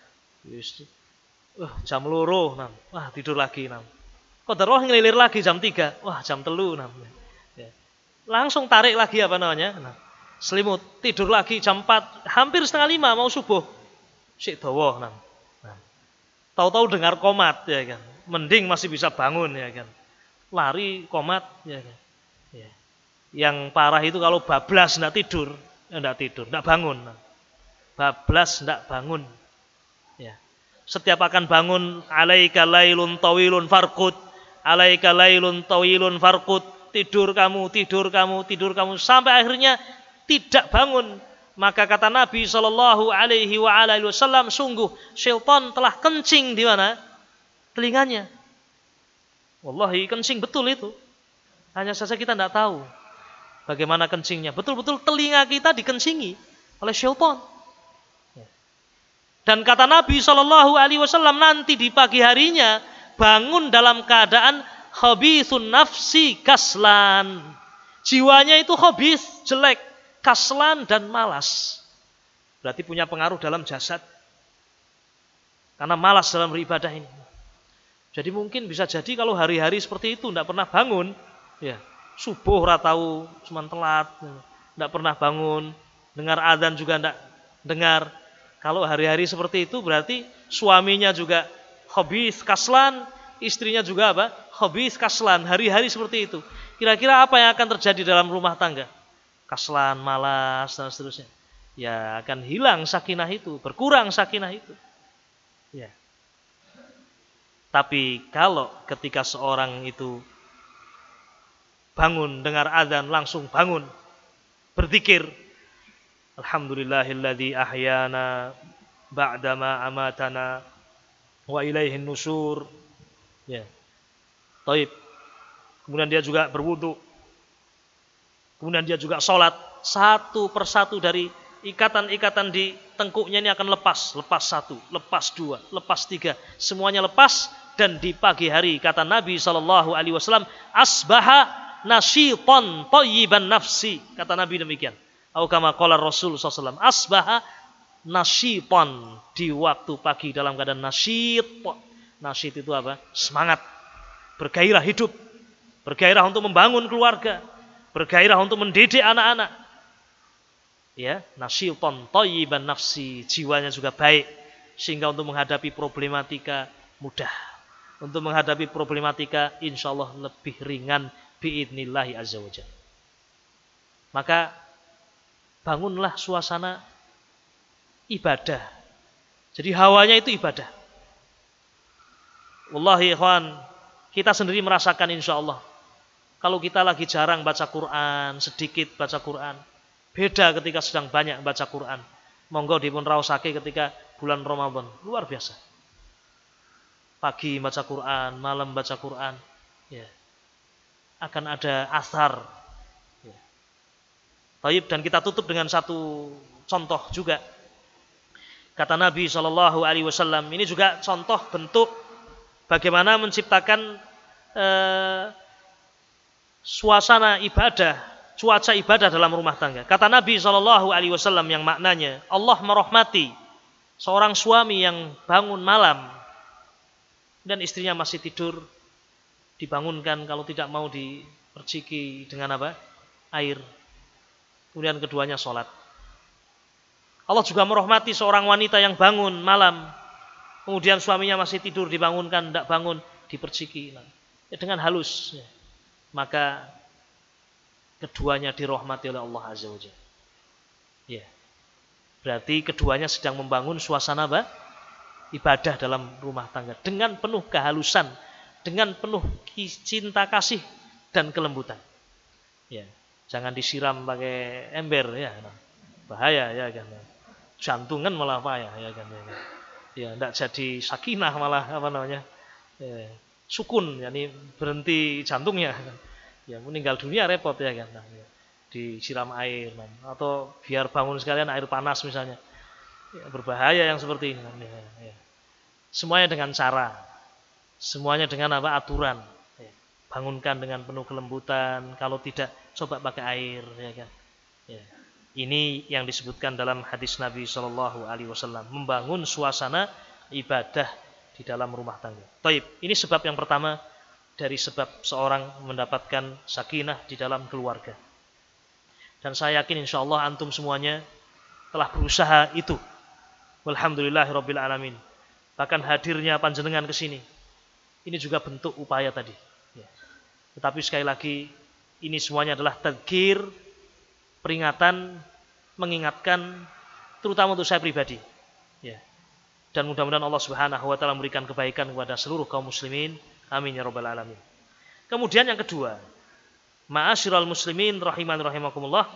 Jam 2, wah tidur lagi. Qadarullah ngelilir lagi jam 3, wah jam 3. Ya. Langsung tarik lagi selimut, tidur lagi jam 4, hampir setengah 5 mau subuh. Sik dawa. Tahu-tahu dengar qomat ya kan. Mending masih bisa bangun ya kan. Lari qomat ya kan. Ya. Yang parah itu kalau bablas enggak tidur, enggak bangun. Bablas enggak bangun. Ya. Setiap akan bangun alaika lailun tawilun farqud, alaika lailun tawilun farqud, tidur kamu sampai akhirnya tidak bangun. Maka kata Nabi SAW, sungguh syaitan telah kencing di mana? Telinganya. Wallahi kencing betul itu. Hanya saja kita tidak tahu bagaimana kencingnya. Betul-betul telinga kita dikencingi oleh syaitan. Dan kata Nabi SAW, nanti di pagi harinya bangun dalam keadaan khabithun nafsi kaslan. Jiwanya itu khabith, jelek, kaslan dan malas. Berarti punya pengaruh dalam jasad. Karena malas dalam beribadah ini. Jadi mungkin bisa jadi kalau hari-hari seperti itu tidak pernah bangun, ya subuh ratau cuma telat, tidak pernah bangun, dengar adzan juga tidak dengar. Kalau hari-hari seperti itu berarti suaminya juga khabith kaslan, istrinya juga apa? Khabith kaslan, hari-hari seperti itu. Kira-kira apa yang akan terjadi dalam rumah tangga? Kaslan, malas, dan seterusnya. Ya akan hilang sakinah itu, berkurang sakinah itu. Ya. Tapi kalau ketika seorang itu bangun dengar azan langsung bangun berzikir, alhamdulillahilladzi ahyana ba'dama amatana wa ilaihin nusyur. Ya. Taib. Kemudian dia juga berwudu. Kemudian dia juga sholat. Satu persatu dari ikatan-ikatan di tengkuknya ini akan lepas. Lepas satu, lepas dua, lepas tiga. Semuanya lepas. Dan di pagi hari kata Nabi SAW, asbaha nasyiton thayyiban nafsi. Kata Nabi demikian. Atau kama qala Rasul SAW. Asbaha nasyiton. Di waktu pagi dalam keadaan nasyit. Nasyit itu apa? Semangat. Bergairah hidup. Bergairah untuk membangun keluarga. Bergairah untuk mendidik anak-anak. Ya, nasyiton thayyiban nafsi. Jiwanya juga baik. Sehingga untuk menghadapi problematika mudah. Untuk menghadapi problematika insya Allah lebih ringan biidnillahi azza wa jalla. Maka bangunlah suasana ibadah. Jadi hawanya itu ibadah. Wallahi ikhwan, kita sendiri merasakan insya Allah. Kalau kita lagi jarang baca Quran, sedikit baca Quran, beda ketika sedang banyak baca Quran. Monggo dipun raosake ketika bulan Ramadan, luar biasa. Pagi baca Quran, malam baca Quran, ya, akan ada athar. Ya. Taib, dan kita tutup dengan satu contoh juga. Kata Nabi SAW, ini juga contoh bentuk bagaimana menciptakan suasana ibadah, cuaca ibadah dalam rumah tangga. Kata Nabi SAW yang maknanya, Allah merahmati seorang suami yang bangun malam dan istrinya masih tidur, dibangunkan, kalau tidak mau diperciki dengan apa? Air. Kemudian keduanya sholat. Allah juga merahmati seorang wanita yang bangun malam, kemudian suaminya masih tidur, dibangunkan, tidak bangun, diperciki. Ya, dengan halus. Ya. Maka keduanya dirahmati oleh Allah Azza wa Jalla. Ya. Berarti keduanya sedang membangun suasana apa? Ibadah dalam rumah tangga dengan penuh kehalusan, dengan penuh cinta kasih dan kelembutan. Ya, jangan disiram pakai ember ya, bahaya ya kan. Jantungan malah payah ya kan. Ya, tidak jadi sakinah malah apa namanya? Ya, sukun, yakni berhenti jantungnya. Ya, meninggal dunia repot ya kan. Nah, ya, disiram air atau biar bangun sekalian air panas misalnya. Ya, berbahaya yang seperti ini. Ya. Semuanya dengan cara, semuanya dengan apa? Aturan. Ya. Bangunkan dengan penuh kelembutan. Kalau tidak, coba pakai air. Ya kan? Ya. Ini yang disebutkan dalam hadis Nabi SAW, membangun suasana ibadah di dalam rumah tangga. Taib. Ini sebab yang pertama dari sebab seorang mendapatkan sakinah di dalam keluarga. Dan saya yakin insya Allah antum semuanya telah berusaha itu. Walhamdulillahirabbil alamin. Bahkan hadirnya panjenengan ke sini, ini juga bentuk upaya tadi. Ya. Tetapi sekali lagi, ini semuanya adalah tadzkir, peringatan, mengingatkan, terutama untuk saya pribadi. Ya. Dan mudah-mudahan Allah Subhanahu wa taala memberikan kebaikan kepada seluruh kaum muslimin. Amin ya rabbal alamin. Kemudian yang kedua, ma'asyiral muslimin rahiman rahimakumullah.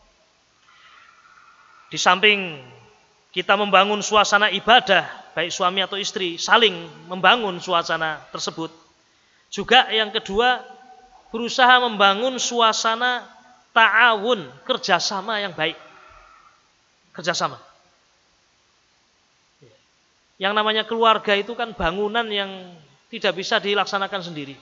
Di samping kita membangun suasana ibadah, baik suami atau istri, saling membangun suasana tersebut. Juga yang kedua, berusaha membangun suasana ta'awun, kerjasama yang baik. Kerjasama. Yang namanya keluarga itu kan bangunan yang tidak bisa dilaksanakan sendiri.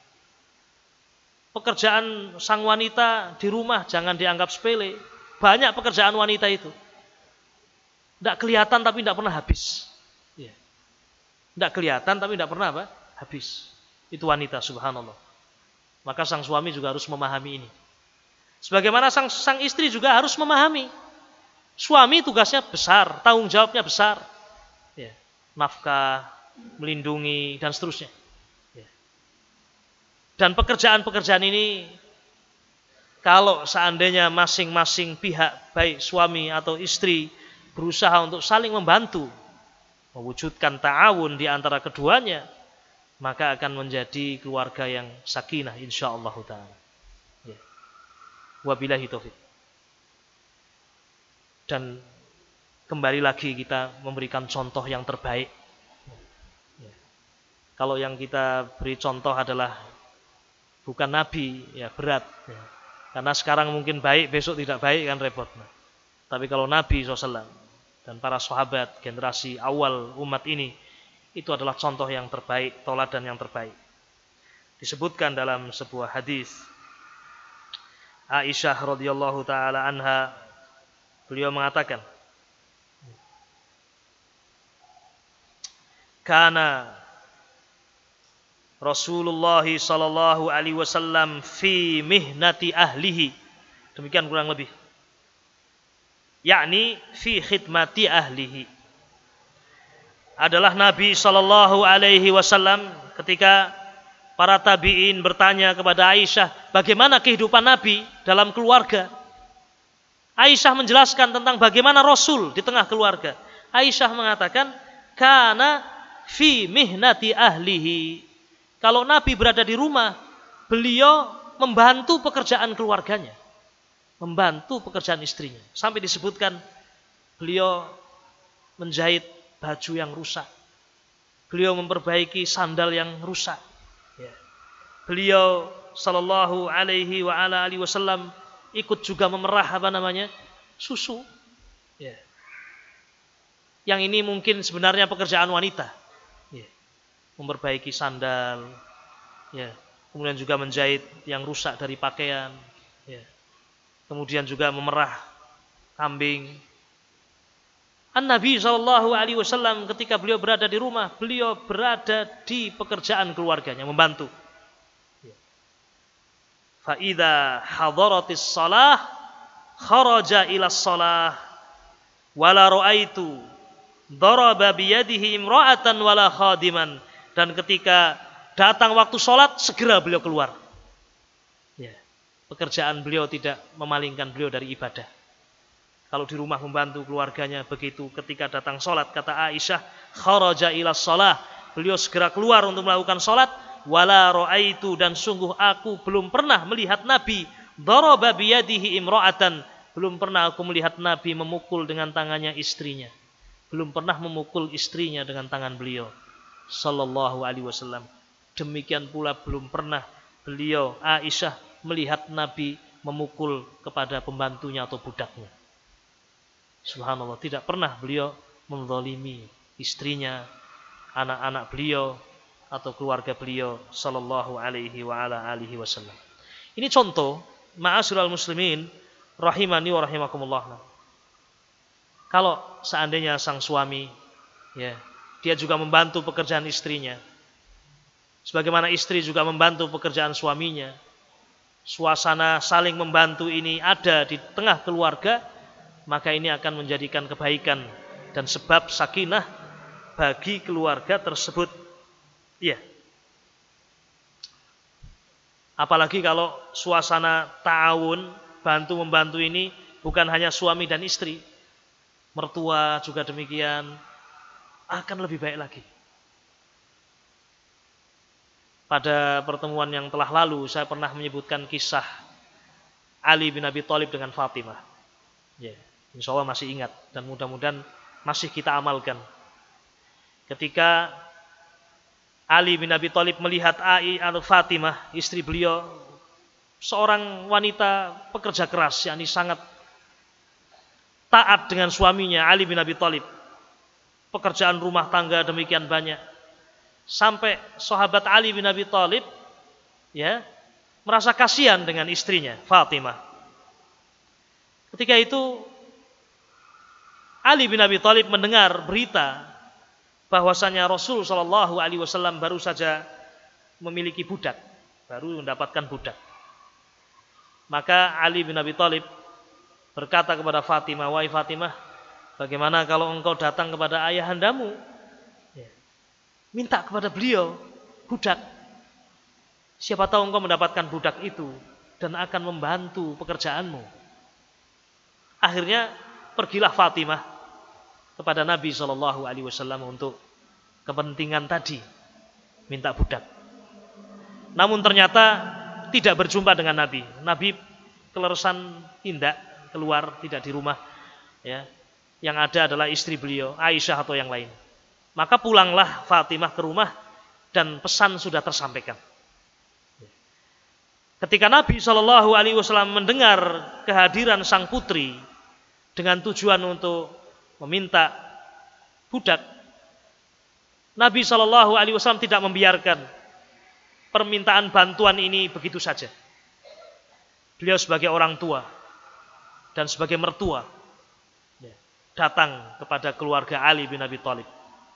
Pekerjaan sang wanita di rumah jangan dianggap sepele. Banyak pekerjaan wanita itu. Tidak kelihatan tapi tidak pernah habis. Ya. Tidak kelihatan tapi tidak pernah apa? Habis. Itu wanita, subhanallah. Maka sang suami juga harus memahami ini. Sebagaimana sang istri juga harus memahami. Suami tugasnya besar, tanggung jawabnya besar. Ya. Nafkah, melindungi, dan seterusnya. Ya. Dan pekerjaan-pekerjaan ini kalau seandainya masing-masing pihak, baik suami atau istri, berusaha untuk saling membantu, mewujudkan ta'awun di antara keduanya, maka akan menjadi keluarga yang sakinah insyaallah ta'ala. Ya. Wabillahi taufik. Dan kembali lagi kita memberikan contoh yang terbaik. Ya. Kalau yang kita beri contoh adalah bukan Nabi, ya berat. Ya. Karena sekarang mungkin baik, besok tidak baik kan repot. Tapi kalau Nabi SAW dan para sahabat generasi awal umat ini, itu adalah contoh yang terbaik, teladan yang terbaik. Disebutkan dalam sebuah hadis Aisyah radhiyallahu taala anha, beliau mengatakan, kana Rasulullah sallallahu alaihi wasallam fi mihnati ahlihi. Demikian kurang lebih. Yakni fi khidmati ahlihi. Adalah Nabi sallallahu alaihi wasallam ketika para tabi'in bertanya kepada Aisyah, bagaimana kehidupan Nabi dalam keluarga? Aisyah menjelaskan tentang bagaimana Rasul di tengah keluarga. Aisyah mengatakan, kana fi mihnati ahlihi. Kalau Nabi berada di rumah, beliau membantu pekerjaan keluarganya, membantu pekerjaan istrinya. Sampai disebutkan beliau menjahit baju yang rusak, beliau memperbaiki sandal yang rusak. Ya. Beliau sallallahu alaihi wa ala alihi wasallam ikut juga memerah susu. Ya. Yang ini mungkin sebenarnya pekerjaan wanita. Memperbaiki sandal, ya, kemudian juga menjahit yang rusak dari pakaian, ya, kemudian juga memerah kambing. An-Nabi SAW ketika beliau berada di rumah, beliau berada di pekerjaan keluarganya, membantu. Fa idza hadaratis shalah kharaja ila shalah wala ra'aitu daraba biyadihi imra'atan wala khadiman. Dan ketika datang waktu sholat, segera beliau keluar. Ya. Pekerjaan beliau tidak memalingkan beliau dari ibadah. Kalau di rumah membantu keluarganya, begitu ketika datang sholat, kata Aisyah, kharaja ila shalah, beliau segera keluar untuk melakukan sholat. Wala ra'aitu, dan sungguh aku belum pernah melihat Nabi daraba biyadihi imra'atan, belum pernah aku melihat Nabi memukul dengan tangannya istrinya, belum pernah memukul istrinya dengan tangan beliau sallallahu alaihi wasallam. Demikian pula belum pernah beliau Aisyah melihat Nabi memukul kepada pembantunya atau budaknya. Subhanallah, tidak pernah beliau menzalimi istrinya, anak-anak beliau atau keluarga beliau sallallahu alaihi wa ala alihi wasallam. Ini contoh ma'asyiral muslimin rahimani wa rahimakumullah. Kalau seandainya sang suami, ya, dia juga membantu pekerjaan istrinya, sebagaimana istri juga membantu pekerjaan suaminya, suasana saling membantu ini ada di tengah keluarga, maka ini akan menjadikan kebaikan dan sebab sakinah bagi keluarga tersebut. Iya. Apalagi kalau suasana ta'awun, bantu-membantu ini bukan hanya suami dan istri, mertua juga demikian, akan lebih baik lagi. Pada pertemuan yang telah lalu, saya pernah menyebutkan kisah Ali bin Abi Thalib dengan Fatimah. Ya, insya Allah masih ingat dan mudah-mudahan masih kita amalkan. Ketika Ali bin Abi Thalib melihat Fatimah, istri beliau, seorang wanita pekerja keras, yakni sangat taat dengan suaminya Ali bin Abi Thalib. Pekerjaan rumah tangga demikian banyak. Sampai sahabat Ali bin Abi Thalib, ya, merasa kasihan dengan istrinya Fatimah. Ketika itu Ali bin Abi Thalib mendengar berita bahwasanya Rasul sallallahu alaihi wasallam baru saja memiliki budak, baru mendapatkan budak. Maka Ali bin Abi Thalib berkata kepada Fatimah, "Wahai Fatimah, bagaimana kalau engkau datang kepada ayahandamu, minta kepada beliau budak. Siapa tahu engkau mendapatkan budak itu dan akan membantu pekerjaanmu. Akhirnya pergilah Fatimah kepada Nabi SAW untuk kepentingan tadi, minta budak. Namun ternyata tidak berjumpa dengan Nabi. Nabi keleresan tindak, keluar, tidak di rumah. Ya. Yang ada adalah istri beliau, Aisyah atau yang lain. Maka pulanglah Fatimah ke rumah dan pesan sudah tersampaikan. Ketika Nabi SAW mendengar kehadiran sang putri dengan tujuan untuk meminta budak, Nabi SAW tidak membiarkan permintaan bantuan ini begitu saja. Beliau sebagai orang tua dan sebagai mertua datang kepada keluarga Ali bin Abi Thalib.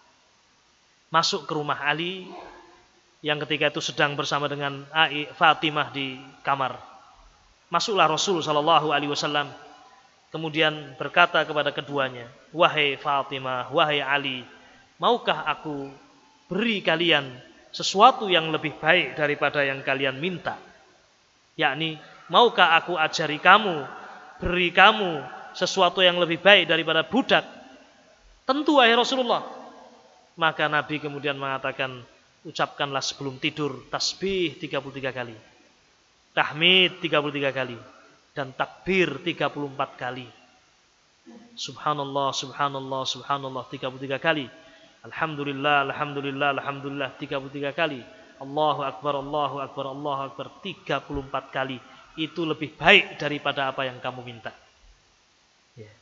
Masuk ke rumah Ali yang ketika itu sedang bersama dengan Fatimah di kamar. Masuklah Rasul SAW, kemudian berkata kepada keduanya, "Wahai Fatimah, wahai Ali, maukah aku beri kalian sesuatu yang lebih baik daripada yang kalian minta? Yakni, maukah aku ajari kamu, beri kamu sesuatu yang lebih baik daripada budak?" "Tentu wahai Rasulullah." Maka Nabi kemudian mengatakan, ucapkanlah sebelum tidur tasbih 33 kali, tahmid 33 kali, dan takbir 34 kali. Subhanallah, subhanallah, subhanallah 33 kali. Alhamdulillah, alhamdulillah, alhamdulillah 33 kali. Allahu Akbar, Allahu Akbar, Allahu Akbar 34 kali. Itu lebih baik daripada apa yang kamu minta. Ya.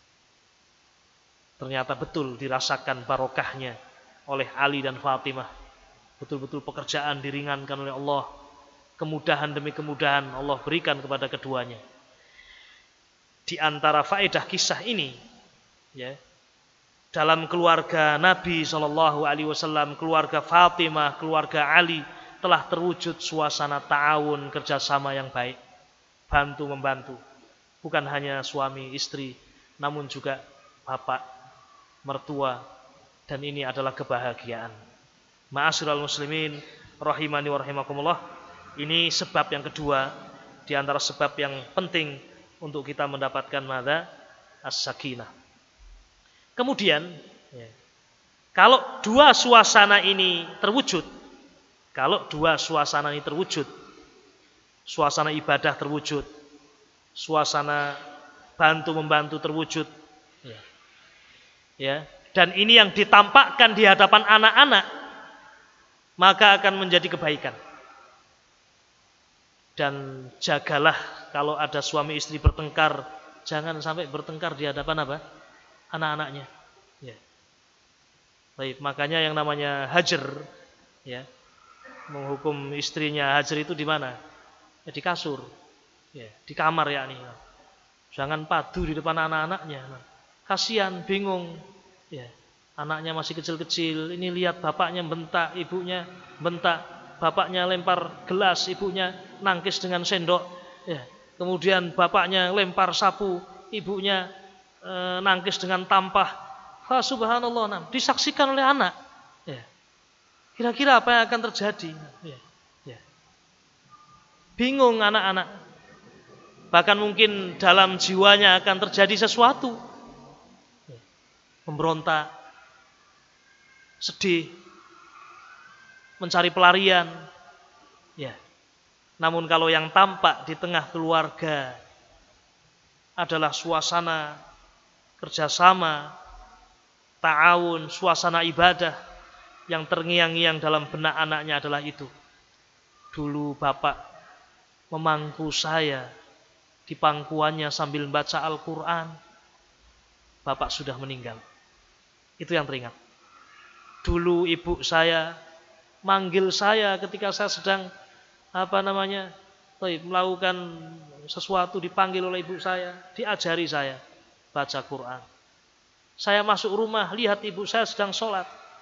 Ternyata betul dirasakan barokahnya oleh Ali dan Fatimah. Betul-betul pekerjaan diringankan oleh Allah. Kemudahan demi kemudahan Allah berikan kepada keduanya. Di antara faedah kisah ini, ya, dalam keluarga Nabi SAW, keluarga Fatimah, keluarga Ali, telah terwujud suasana ta'awun, kerjasama yang baik, bantu-membantu. Bukan hanya suami, istri, namun juga bapak, mertua, dan ini adalah kebahagiaan. Ma'asyiral muslimin rahimani wa rahimakumullah. Ini sebab yang kedua di antara sebab yang penting untuk kita mendapatkan madza as-sakinah. Kemudian kalau dua suasana ini terwujud, suasana ibadah terwujud, suasana bantu membantu terwujud, ya, dan ini yang ditampakkan di hadapan anak-anak, maka akan menjadi kebaikan. Dan jagalah kalau ada suami istri bertengkar, jangan sampai bertengkar di hadapan apa? Anak-anaknya. Ya. Baik, makanya yang namanya hajar, ya, menghukum istrinya hajar itu di mana? Ya, di kasur, ya, di kamar ya nih. Jangan padu di depan anak-anaknya. Kasihan, bingung, ya. Anaknya masih kecil-kecil, ini lihat bapaknya bentak, ibunya bentak, bapaknya lempar gelas, ibunya nangkis dengan sendok, ya. Kemudian bapaknya lempar sapu, ibunya nangkis dengan tampah. Fa subhanallah, disaksikan oleh anak. Ya. Kira-kira apa yang akan terjadi? Ya. Ya. Bingung anak-anak. Bahkan mungkin dalam jiwanya akan terjadi sesuatu. Ya. Memberontak, sedih, mencari pelarian. Ya. Namun kalau yang tampak di tengah keluarga adalah suasana kerjasama, ta'awun, suasana ibadah, yang terngiang-ngiang dalam benak anaknya adalah itu. Dulu bapak memangku saya di pangkuannya sambil baca Al-Quran. Bapak sudah meninggal. Itu yang teringat. Dulu ibu saya manggil saya ketika saya sedang melakukan sesuatu, dipanggil oleh ibu saya, diajari saya baca Quran. Saya masuk rumah, lihat ibu saya sedang sholat.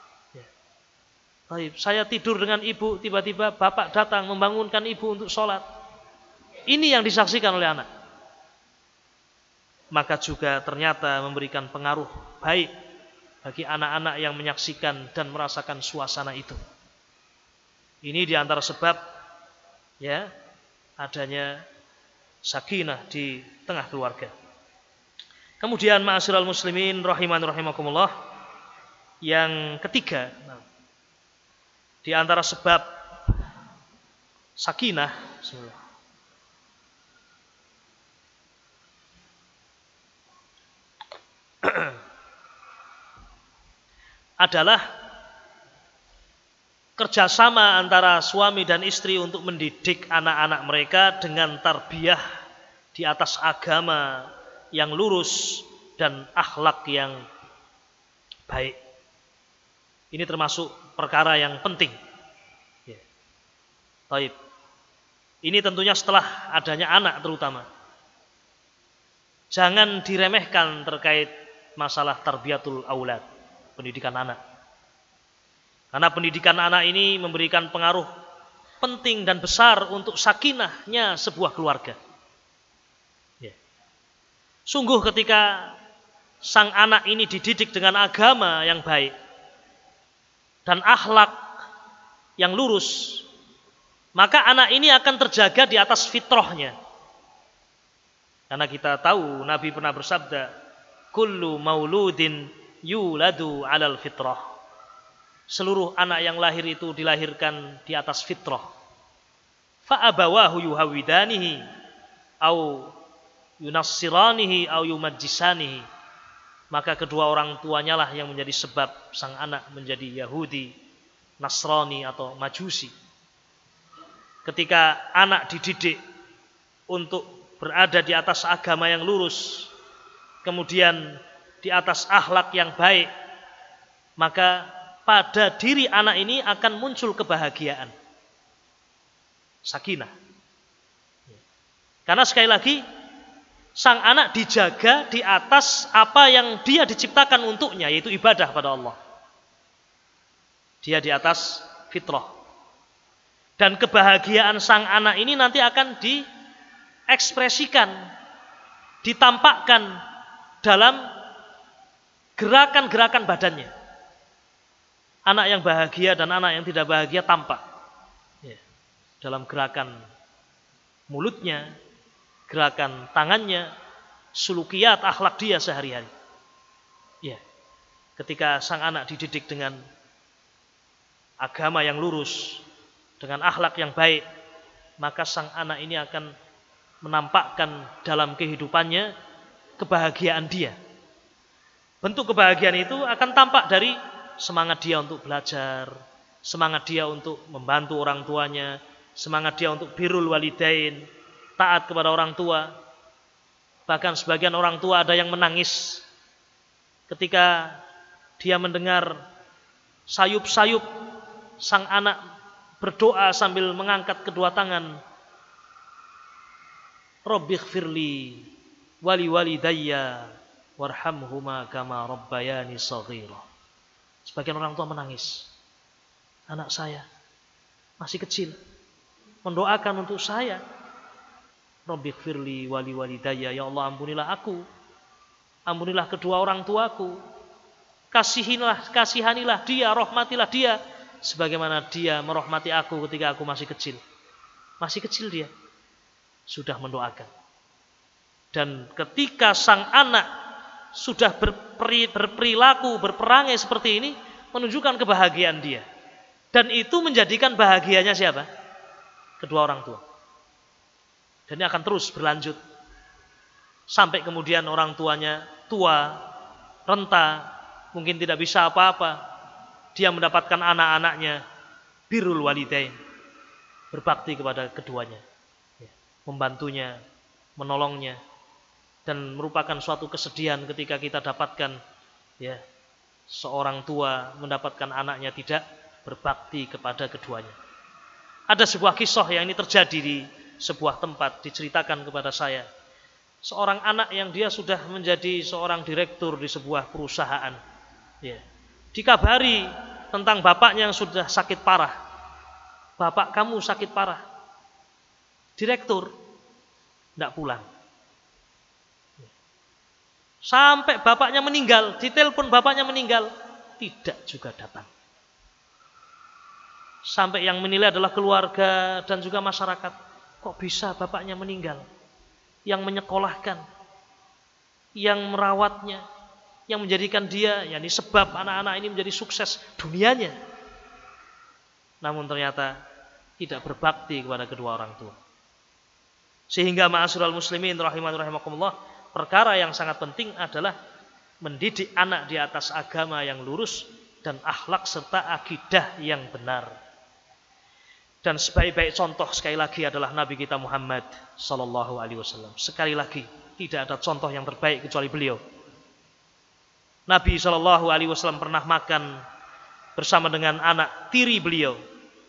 Saya tidur dengan ibu, tiba-tiba bapak datang membangunkan ibu untuk sholat. Ini yang disaksikan oleh anak. Maka juga ternyata memberikan pengaruh baik bagi anak-anak yang menyaksikan dan merasakan suasana itu. Ini diantara sebab, ya, adanya sakinah di tengah keluarga. Kemudian ma'asyiral muslimin rahiman rahimakumullah, yang ketiga di antara sebab sakinah adalah kerjasama antara suami dan istri untuk mendidik anak-anak mereka dengan tarbiyah di atas agama yang lurus dan akhlak yang baik. Ini termasuk perkara yang penting. Ya. Taib. Ini tentunya setelah adanya anak terutama. Jangan diremehkan terkait masalah tarbiyatul aulad, pendidikan anak. Karena pendidikan anak ini memberikan pengaruh penting dan besar untuk sakinahnya sebuah keluarga. Ya. Sungguh ketika sang anak ini dididik dengan agama yang baik dan akhlak yang lurus, maka anak ini akan terjaga di atas fitrahnya. Karena kita tahu Nabi pernah bersabda, kullu mauludin yuladu alal fitrah. Seluruh anak yang lahir itu dilahirkan di atas fitrah. Fa'abawahu yuhawidanihi au yunassiranihi au yumajjisanihi. Maka kedua orang tuanya lah yang menjadi sebab sang anak menjadi Yahudi, Nasrani atau Majusi. Ketika anak dididik untuk berada di atas agama yang lurus, kemudian di atas akhlak yang baik, maka pada diri anak ini akan muncul kebahagiaan, sakinah. Karena sekali lagi, sang anak dijaga di atas apa yang dia diciptakan untuknya, yaitu ibadah pada Allah. Dia di atas fitrah. Dan kebahagiaan sang anak ini nanti akan diekspresikan, ditampakkan dalam gerakan-gerakan badannya. Anak yang bahagia dan anak yang tidak bahagia tampak dalam gerakan mulutnya, gerakan tangannya, sulukiyat akhlak dia sehari-hari. Ya. Ketika sang anak dididik dengan agama yang lurus, dengan akhlak yang baik, maka sang anak ini akan menampakkan dalam kehidupannya kebahagiaan dia. Bentuk kebahagiaan itu akan tampak dari semangat dia untuk belajar, semangat dia untuk membantu orang tuanya, semangat dia untuk birrul walidain, taat kepada orang tua. Bahkan sebagian orang tua ada yang menangis ketika dia mendengar sayup-sayup sang anak berdoa sambil mengangkat kedua tangan. Rabbighfirli wali walidayya warhamhuma kama rabbayani shaghira. Sebagian orang tua menangis. Anak saya masih kecil, mendoakan untuk saya. Rabbighfirli wali walidayya, ya Allah ampunilah aku, ampunilah kedua orang tuaku, kasihanilah dia, rahmatilah dia sebagaimana dia merahmati aku ketika aku masih kecil. Masih kecil dia sudah mendoakan. Dan ketika sang anak sudah berperilaku, berperangai seperti ini, menunjukkan kebahagiaan dia. Dan itu menjadikan bahagianya siapa? Kedua orang tua. Dan ini akan terus berlanjut. Sampai kemudian orang tuanya tua, renta, mungkin tidak bisa apa-apa. Dia mendapatkan anak-anaknya birrul walidain, berbakti kepada keduanya, membantunya, menolongnya. Dan merupakan suatu kesedihan ketika kita dapatkan seorang tua mendapatkan anaknya tidak berbakti kepada keduanya. Ada sebuah kisah yang ini terjadi di sebuah tempat, diceritakan kepada saya. Seorang anak yang dia sudah menjadi seorang direktur di sebuah perusahaan. Dikabari tentang bapaknya yang sudah sakit parah. Bapak kamu sakit parah. Direktur tidak pulang. Sampai bapaknya meninggal, ditelepon bapaknya meninggal, tidak juga datang. Sampai yang menilai adalah keluarga dan juga masyarakat. Kok bisa bapaknya meninggal? yang menyekolahkan, yang merawatnya, yang menjadikan dia, yakni sebab anak-anak ini menjadi sukses dunianya. Namun ternyata tidak berbakti kepada kedua orang tua. Sehingga ma'asyiral muslimin rahimani rahimakumullah, perkara yang sangat penting adalah mendidik anak di atas agama yang lurus dan akhlak serta akidah yang benar. Dan sebaik-baik contoh sekali lagi adalah Nabi kita Muhammad sallallahu alaihi wasallam. Sekali lagi, tidak ada contoh yang terbaik kecuali beliau. Nabi sallallahu alaihi wasallam pernah makan bersama dengan anak tiri beliau,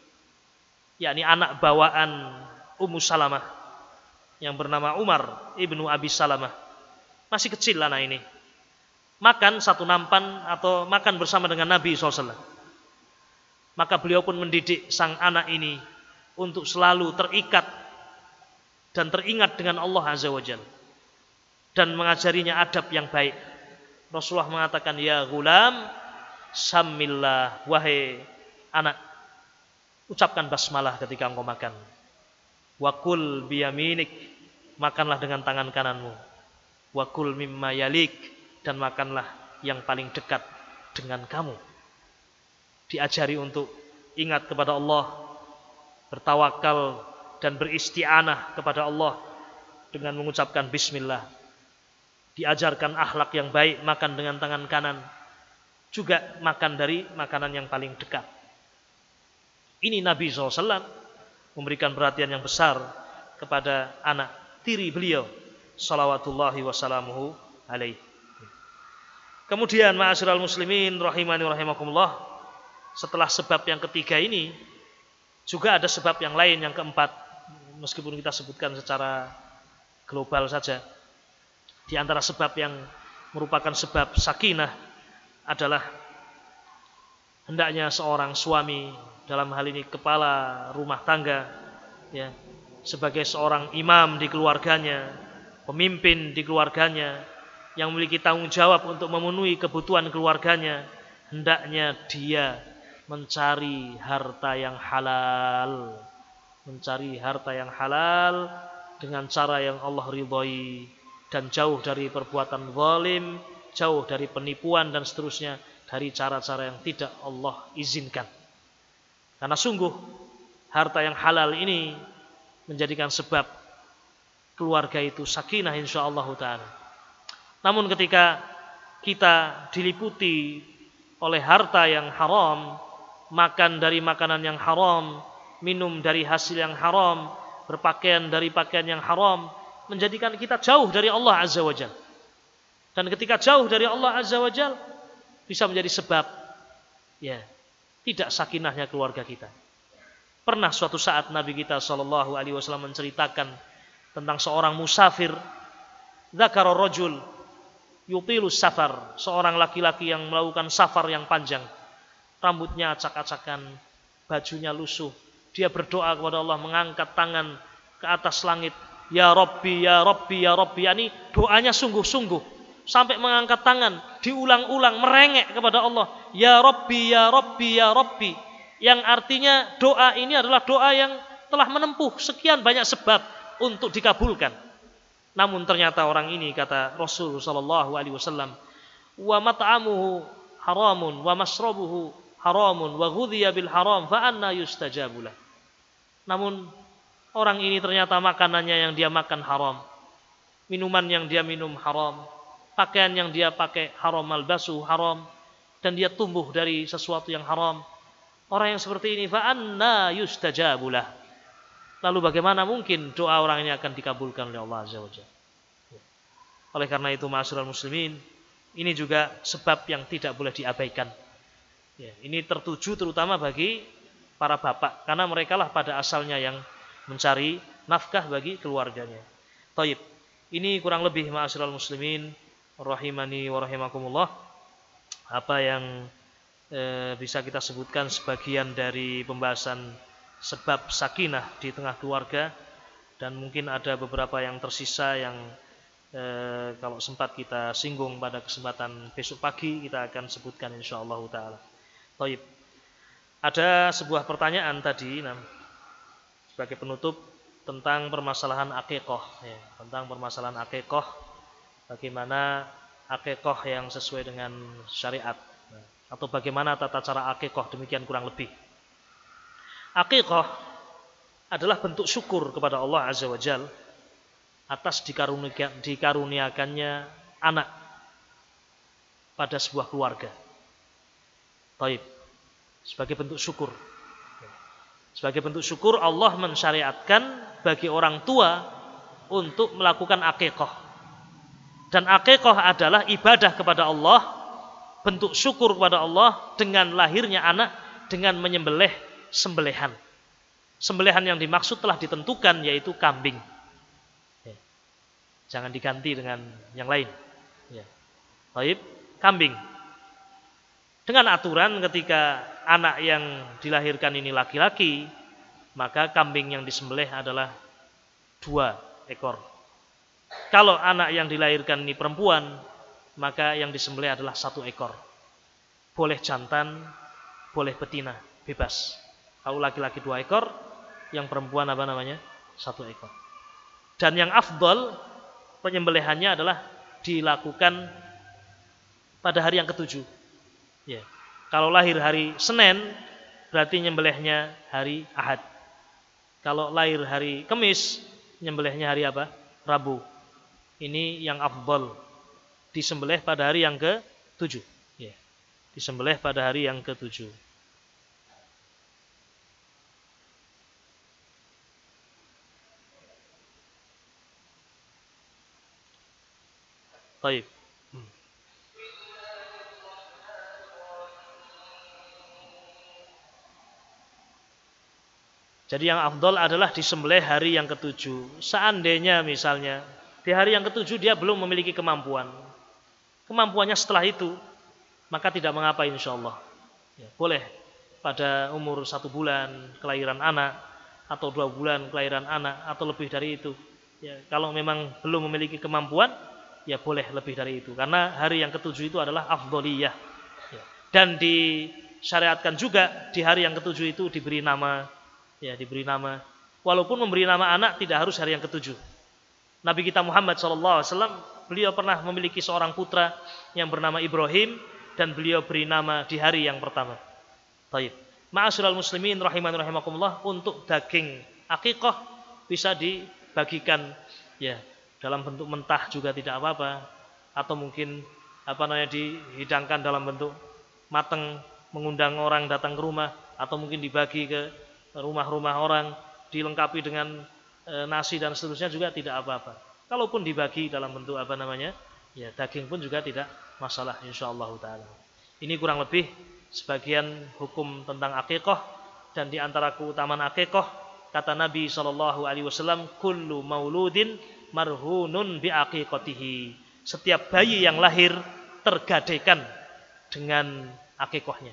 yakni anak bawaan Ummu Salamah yang bernama Umar ibnu Abi Salamah. Masih kecil anak ini. Makan satu nampan atau makan bersama dengan Nabi SAW. Maka beliau pun mendidik sang anak ini untuk selalu terikat dan teringat dengan Allah Azza wa Jalla dan mengajarinya adab yang baik. Rasulullah mengatakan, ya gulam, samillah, wahai anak, ucapkan basmalah ketika engkau makan. Wakul biyaminik, makanlah dengan tangan kananmu. Wakul mimma yalik, dan makanlah yang paling dekat dengan kamu. Diajari untuk ingat kepada Allah, bertawakal dan beristi'anah kepada Allah dengan mengucapkan bismillah. Diajarkan akhlak yang baik, makan dengan tangan kanan, juga makan dari makanan yang paling dekat. Ini Nabi SAW memberikan perhatian yang besar kepada anak tiri beliau salawatullahi wassalamuhu alaihi. Kemudian ma'asyiral muslimin rahimani rahimakumullah, setelah sebab yang ketiga ini juga ada sebab yang lain, yang keempat, meskipun kita sebutkan secara global saja. Di antara sebab yang merupakan sebab sakinah adalah hendaknya seorang suami, dalam hal ini kepala rumah tangga, ya, sebagai seorang imam di keluarganya, pemimpin di keluarganya, yang memiliki tanggung jawab untuk memenuhi kebutuhan keluarganya, hendaknya dia mencari harta yang halal, mencari harta yang halal dengan cara yang Allah ridhoi, dan jauh dari perbuatan zalim, jauh dari penipuan dan seterusnya, dari cara-cara yang tidak Allah izinkan. Karena sungguh harta yang halal ini menjadikan sebab keluarga itu sakinah insyaallah ta'ala. Namun ketika kita diliputi oleh harta yang haram, makan dari makanan yang haram, minum dari hasil yang haram, berpakaian dari pakaian yang haram, menjadikan kita jauh dari Allah Azza wa Jalla. Dan ketika jauh dari Allah Azza wa Jalla, bisa menjadi sebab ya tidak sakinahnya keluarga kita. Pernah suatu saat Nabi kita sallallahu alaihi wasallam menceritakan tentang seorang musafir, dzakara rajul yutilu safar, seorang laki-laki yang melakukan safar yang panjang. Rambutnya acak-acakan, bajunya lusuh. Dia berdoa kepada Allah, mengangkat tangan ke atas langit, ya Rabbi, ya Rabbi, ya Rabbi. Yani doanya sungguh-sungguh, sampai mengangkat tangan, diulang-ulang, merengek kepada Allah, ya Rabbi, ya Rabbi, ya Rabbi. Yang artinya doa ini adalah doa yang telah menempuh sekian banyak sebab untuk dikabulkan. Namun ternyata orang ini, kata Rasul sallallahu alaihi wasallam, wa mat'amuhu haramun wa masrabuhu haramun wa ghudhiya bil haram fa anna yustajabu lah. Namun orang ini ternyata makanannya yang dia makan haram, minuman yang dia minum haram, pakaian yang dia pakai haram, malbasu haram, dan dia tumbuh dari sesuatu yang haram. Orang yang seperti ini fa anna yustajabu lah. Lalu bagaimana mungkin doa orang ini akan dikabulkan oleh Allah Azza wa Jalla? Oleh karena itu ma'asyiral muslimin, ini juga sebab yang tidak boleh diabaikan. Ya, ini tertuju terutama bagi para bapak, karena merekalah pada asalnya yang mencari nafkah bagi keluarganya. Taib. Ini kurang lebih ma'asyiral muslimin rahimani wa rahimakumullah, apa yang bisa kita sebutkan sebagian dari pembahasan sebab sakinah di tengah keluarga, dan mungkin ada beberapa yang tersisa yang kalau sempat kita singgung pada kesempatan besok pagi kita akan sebutkan insyaallah taala. Taib. Ada sebuah pertanyaan tadi sebagai penutup, tentang permasalahan akikah, ya, tentang permasalahan akikah, bagaimana akikah yang sesuai dengan syariat, atau bagaimana tata cara akikah, demikian kurang lebih. Akikah adalah bentuk syukur kepada Allah Azza wa Jalla atas dikaruniakannya anak pada sebuah keluarga. Taib. Sebagai bentuk syukur. Sebagai bentuk syukur Allah mensyariatkan bagi orang tua untuk melakukan akikah. Dan akikah adalah ibadah kepada Allah, bentuk syukur kepada Allah dengan lahirnya anak dengan menyembelih sembelihan. Sembelihan yang dimaksud telah ditentukan, yaitu kambing. Jangan diganti dengan yang lain. Taib, kambing. Dengan aturan ketika anak yang dilahirkan ini laki-laki, maka kambing yang disembelih adalah 2 ekor. Kalau anak yang dilahirkan ini perempuan, maka yang disembelih adalah 1 ekor. Boleh jantan, boleh betina, bebas. Kalau laki-laki 2 ekor, yang perempuan 1 ekor. Dan yang afdal penyembelihannya adalah dilakukan pada hari yang ke-7. Ya. Kalau lahir hari Senin, berarti nyembelihnya hari Ahad. Kalau lahir hari Kamis, nyembelihnya hari apa? Rabu. Ini yang afdal. Disembelih pada hari yang ke-7. Ya. Disembelih pada hari yang ke-7. Baik. Jadi yang afdal adalah disembelih hari yang ke-7. Seandainya misalnya di hari yang ke-7 dia belum memiliki kemampuan. Kemampuannya setelah itu, maka tidak mengapa insyaallah. Ya, boleh pada umur 1 bulan kelahiran anak, atau 2 bulan kelahiran anak, atau lebih dari itu. Ya, kalau memang belum memiliki kemampuan, ya boleh lebih dari itu. Karena hari yang ke-7 itu adalah afdoliyah. Ya. Dan disyariatkan juga di hari yang ke-7 itu diberi nama. Ya, diberi nama. Walaupun memberi nama anak tidak harus hari yang ke-7. Nabi kita Muhammad SAW, beliau pernah memiliki seorang putra yang bernama Ibrahim, dan beliau beri nama di hari yang pertama. Baik. Ma'asyiral muslimin rahimani rahimakumullah, untuk daging akikah bisa dibagikan ya dalam bentuk mentah juga tidak apa-apa, atau mungkin dihidangkan dalam bentuk mateng, mengundang orang datang ke rumah, atau mungkin dibagi ke rumah-rumah orang, dilengkapi dengan nasi dan seterusnya juga tidak apa-apa. Kalaupun dibagi dalam bentuk ya daging pun juga tidak masalah insyaallah taala. Ini kurang lebih sebagian hukum tentang akikah, dan di antara keutamaan akikah kata Nabi SAW, kullu mauludin marhunun bi aqiqatihi. Setiap bayi yang lahir tergadaikan dengan akikahnya.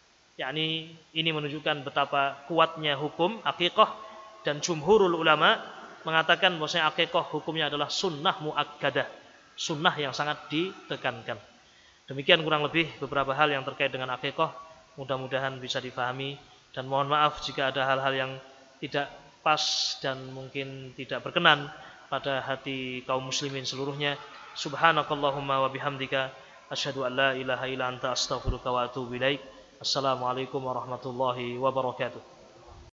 Yakni ini menunjukkan betapa kuatnya hukum akikah, dan jumhurul ulama mengatakan bahwasanya akikah hukumnya adalah sunnah muakkadah, sunnah yang sangat ditekankan. Demikian kurang lebih beberapa hal yang terkait dengan akikah, mudah-mudahan bisa difahami, dan mohon maaf jika ada hal-hal yang tidak pas dan mungkin tidak berkenan pada hati kaum muslimin seluruhnya. Subhanakallahumma wa bihamdika asyhadu an la ilaha illa anta astaghfiruka wa atubu ilaik. Assalamualaikum warahmatullahi wabarakatuh.